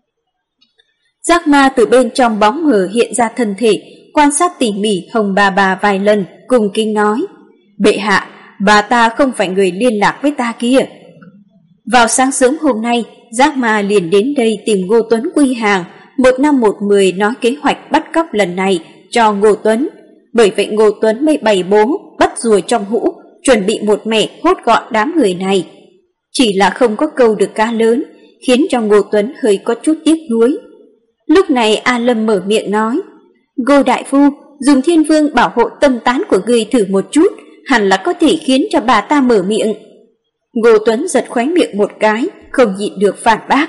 Giác Ma từ bên trong bóng mờ hiện ra thân thể, quan sát tỉ mỉ Hồng Bà vài lần, cùng kính nói: "Bệ hạ, bà ta không phải người liên lạc với ta kia." Vào sáng sớm hôm nay, Giác Ma liền đến đây tìm Ngô Tuấn quy hàng, 1 năm 1 mười nói kế hoạch bắt cóc lần này cho Ngô Tuấn. Bởi vậy Ngô Tuấn mới bày bố bắt ruồi trong hũ, chuẩn bị một mẻ hốt gọn đám người này. Chỉ là không có câu được cá lớn, khiến cho Ngô Tuấn hơi có chút tiếc nuối. Lúc này A Lâm mở miệng nói: "Ngô đại phu, dùng Thiên Vương bảo hộ tâm tán của ngươi thử một chút, hẳn là có thể khiến cho bà ta mở miệng." Ngô Tuấn giật khóe miệng một cái, không nhịn được phản bác: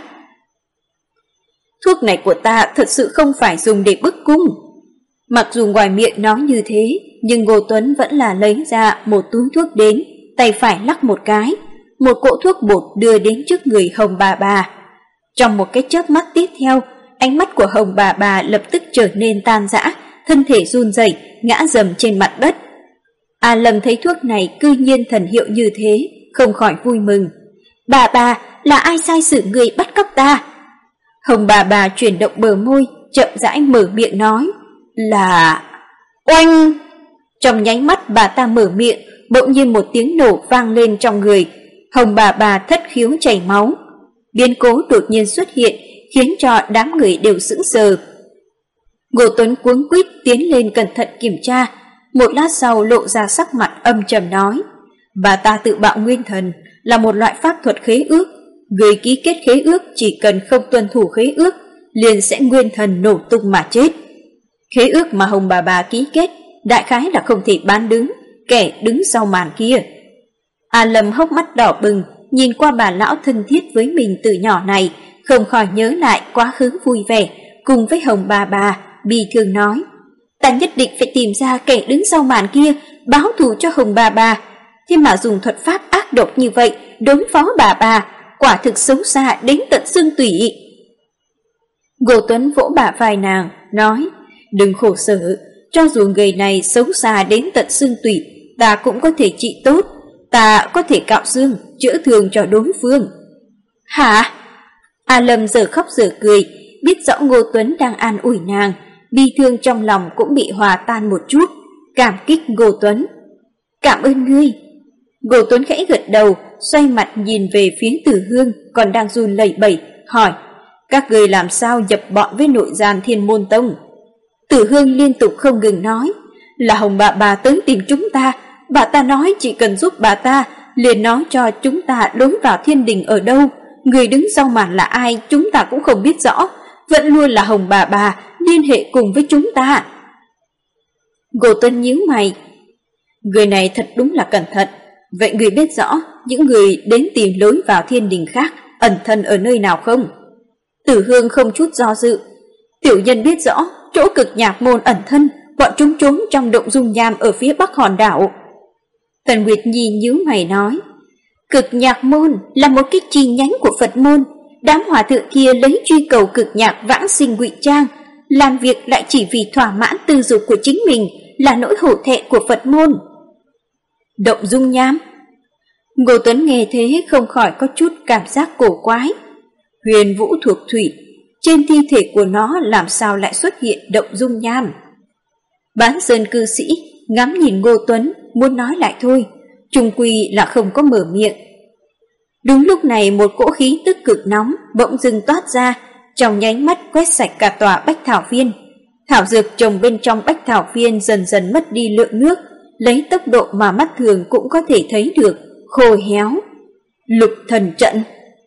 "Thuốc này của ta thật sự không phải dùng để bức cung." Mặc dù ngoài miệng nói như thế, nhưng Ngô Tuấn vẫn là lấy ra một túi thuốc đến, tay phải lắc một cái, một cỗ thuốc bột đưa đến trước người Hồng Bà. Trong một cái chớp mắt tiếp theo, ánh mắt của Hồng Bà lập tức trở nên tan rã, thân thể run rẩy, ngã rầm trên mặt đất. A Lâm thấy thuốc này cư nhiên thần hiệu như thế, không khỏi vui mừng: Bà, là ai sai sử người bắt cóc ta?" Hồng Bà chuyển động bờ môi, chậm rãi mở miệng nói: "Là..." Oanh! Trong nháy mắt bà ta mở miệng, bỗng nhiên một tiếng nổ vang lên trong người. Hồng Bà thất khiếu chảy máu. Biến cố đột nhiên xuất hiện, khiến cho đám người đều sững sờ. Ngô Tuấn cuống quýt tiến lên cẩn thận kiểm tra, một lát sau lộ ra sắc mặt âm trầm nói: "Bà ta tự bạo nguyên thần, là một loại pháp thuật khế ước. Người ký kết khế ước chỉ cần không tuân thủ khế ước, liền sẽ nguyên thần nổ tung mà chết. Khế ước mà Hồng Bà ký kết, đại khái là không thể bán đứng kẻ đứng sau màn kia." A Lâm hốc mắt đỏ bừng, nhìn qua bà lão thân thiết với mình từ nhỏ này, không khỏi nhớ lại quá khứ vui vẻ cùng với Hồng Bà, bi thương nói: "Ta nhất định phải tìm ra kẻ đứng sau màn kia, báo thù cho Hồng Bà. Thế mà dùng thuật pháp ác độc như vậy đối phó bà, quả thực xấu xa đến tận xương tủy." Ngô Tuấn vỗ bả vai nàng, nói: "Đừng khổ sở, cho dù người này xấu xa đến tận xương tủy, ta cũng có thể trị tốt, ta có thể cạo xương, chữa thương cho đối phương." "Hả?" A Lâm giờ khóc giờ cười, biết rõ Ngô Tuấn đang an ủi nàng, bi thương trong lòng cũng bị hòa tan một chút, cảm kích Ngô Tuấn: "Cảm ơn ngươi." Ngô Tuấn khẽ gật đầu, xoay mặt nhìn về phía Tử Hương còn đang run lẩy bẩy, hỏi: các ngươi làm sao nhập bọn với nội gian Thiên Môn Tông? Tử Hương liên tục không ngừng nói: là Hồng bà tới tìm chúng ta, bà ta nói chỉ cần giúp bà ta, liền nói cho chúng ta lối vào thiên đình ở đâu, người đứng sau màn là ai chúng ta cũng không biết rõ, vẫn luôn là Hồng bà liên hệ cùng với chúng ta. Ngô Tuấn nhíu mày: người này thật đúng là cẩn thận. Vậy người biết rõ những người đến tìm lối vào thiên đình khác ẩn thân ở nơi nào không? Tử Hương không chút do dự: tiểu nhân biết rõ chỗ Cực Nhạc Môn ẩn thân, bọn chúng trốn trong động dung nham ở phía bắc hòn đảo. Tần Nguyệt Nhi nhíu mày nói: Cực Nhạc Môn là một cái chi nhánh của Phật môn, đám hòa thượng kia lấy truy cầu cực nhạc vãng sinh ngụy trang, làm việc lại chỉ vì thỏa mãn tư dục của chính mình, là nỗi hổ thẹn của Phật môn. Động dung nham? Ngô Tuấn nghe thế không khỏi có chút cảm giác cổ quái. Huyền vũ thuộc thủy, trên thi thể của nó làm sao lại xuất hiện động dung nham? Bán sơn cư sĩ ngắm nhìn Ngô Tuấn, muốn nói lại thôi, chung quy là không có mở miệng. Đúng lúc này một cỗ khí tức cực nóng bỗng dưng toát ra, trong nháy mắt quét sạch cả tòa bách thảo viên. Thảo dược trồng bên trong bách thảo viên dần dần mất đi lượng nước, lấy tốc độ mà mắt thường cũng có thể thấy được, khô héo. Lục thần trận.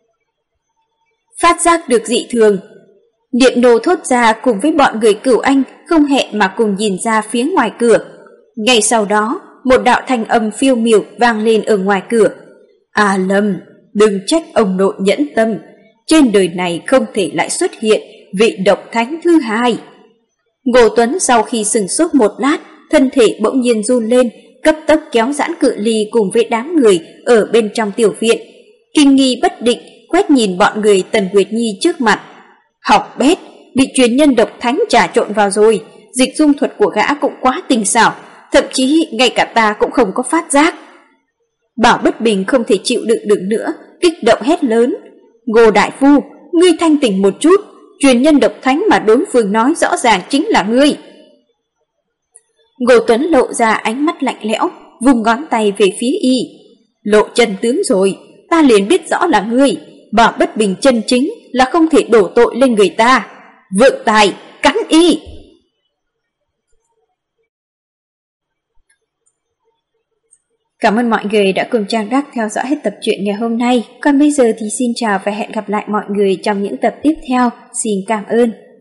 Phát giác được dị thường, Niệm Nô thốt ra cùng với bọn người Cửu Anh không hẹn mà cùng nhìn ra phía ngoài cửa. Ngay sau đó, một đạo thanh âm phiêu miểu vang lên ở ngoài cửa: A Lâm, đừng trách ông nội nhẫn tâm, trên đời này không thể lại xuất hiện vị độc thánh thứ hai. Ngô Tuấn sau khi sừng sốt một lát, thân thể bỗng nhiên run lên, cấp tốc kéo giãn cự ly cùng với đám người ở bên trong tiểu viện, kinh nghi bất định quét nhìn bọn người Tần Nguyệt Nhi trước mặt. Học bét, bị truyền nhân độc thánh trà trộn vào rồi, dịch dung thuật của gã cũng quá tinh xảo, thậm chí ngay cả ta cũng không có phát giác. Bảo Bất Bình không thể chịu đựng được nữa, kích động hét lớn: Ngô đại phu, ngươi thanh tỉnh một chút, truyền nhân độc thánh mà đối phương nói rõ ràng chính là ngươi. Ngô Tuấn lộ ra ánh mắt lạnh lẽo, vùng ngón tay về phía y: lộ chân tướng rồi, ta liền biết rõ là ngươi. Bảo Bất Bình chân chính là không thể đổ tội lên người ta. Vượng tài, cắn y. Cảm ơn mọi người đã cùng Trang Đắc theo dõi hết tập truyện ngày hôm nay. Còn bây giờ thì xin chào và hẹn gặp lại mọi người trong những tập tiếp theo. Xin cảm ơn.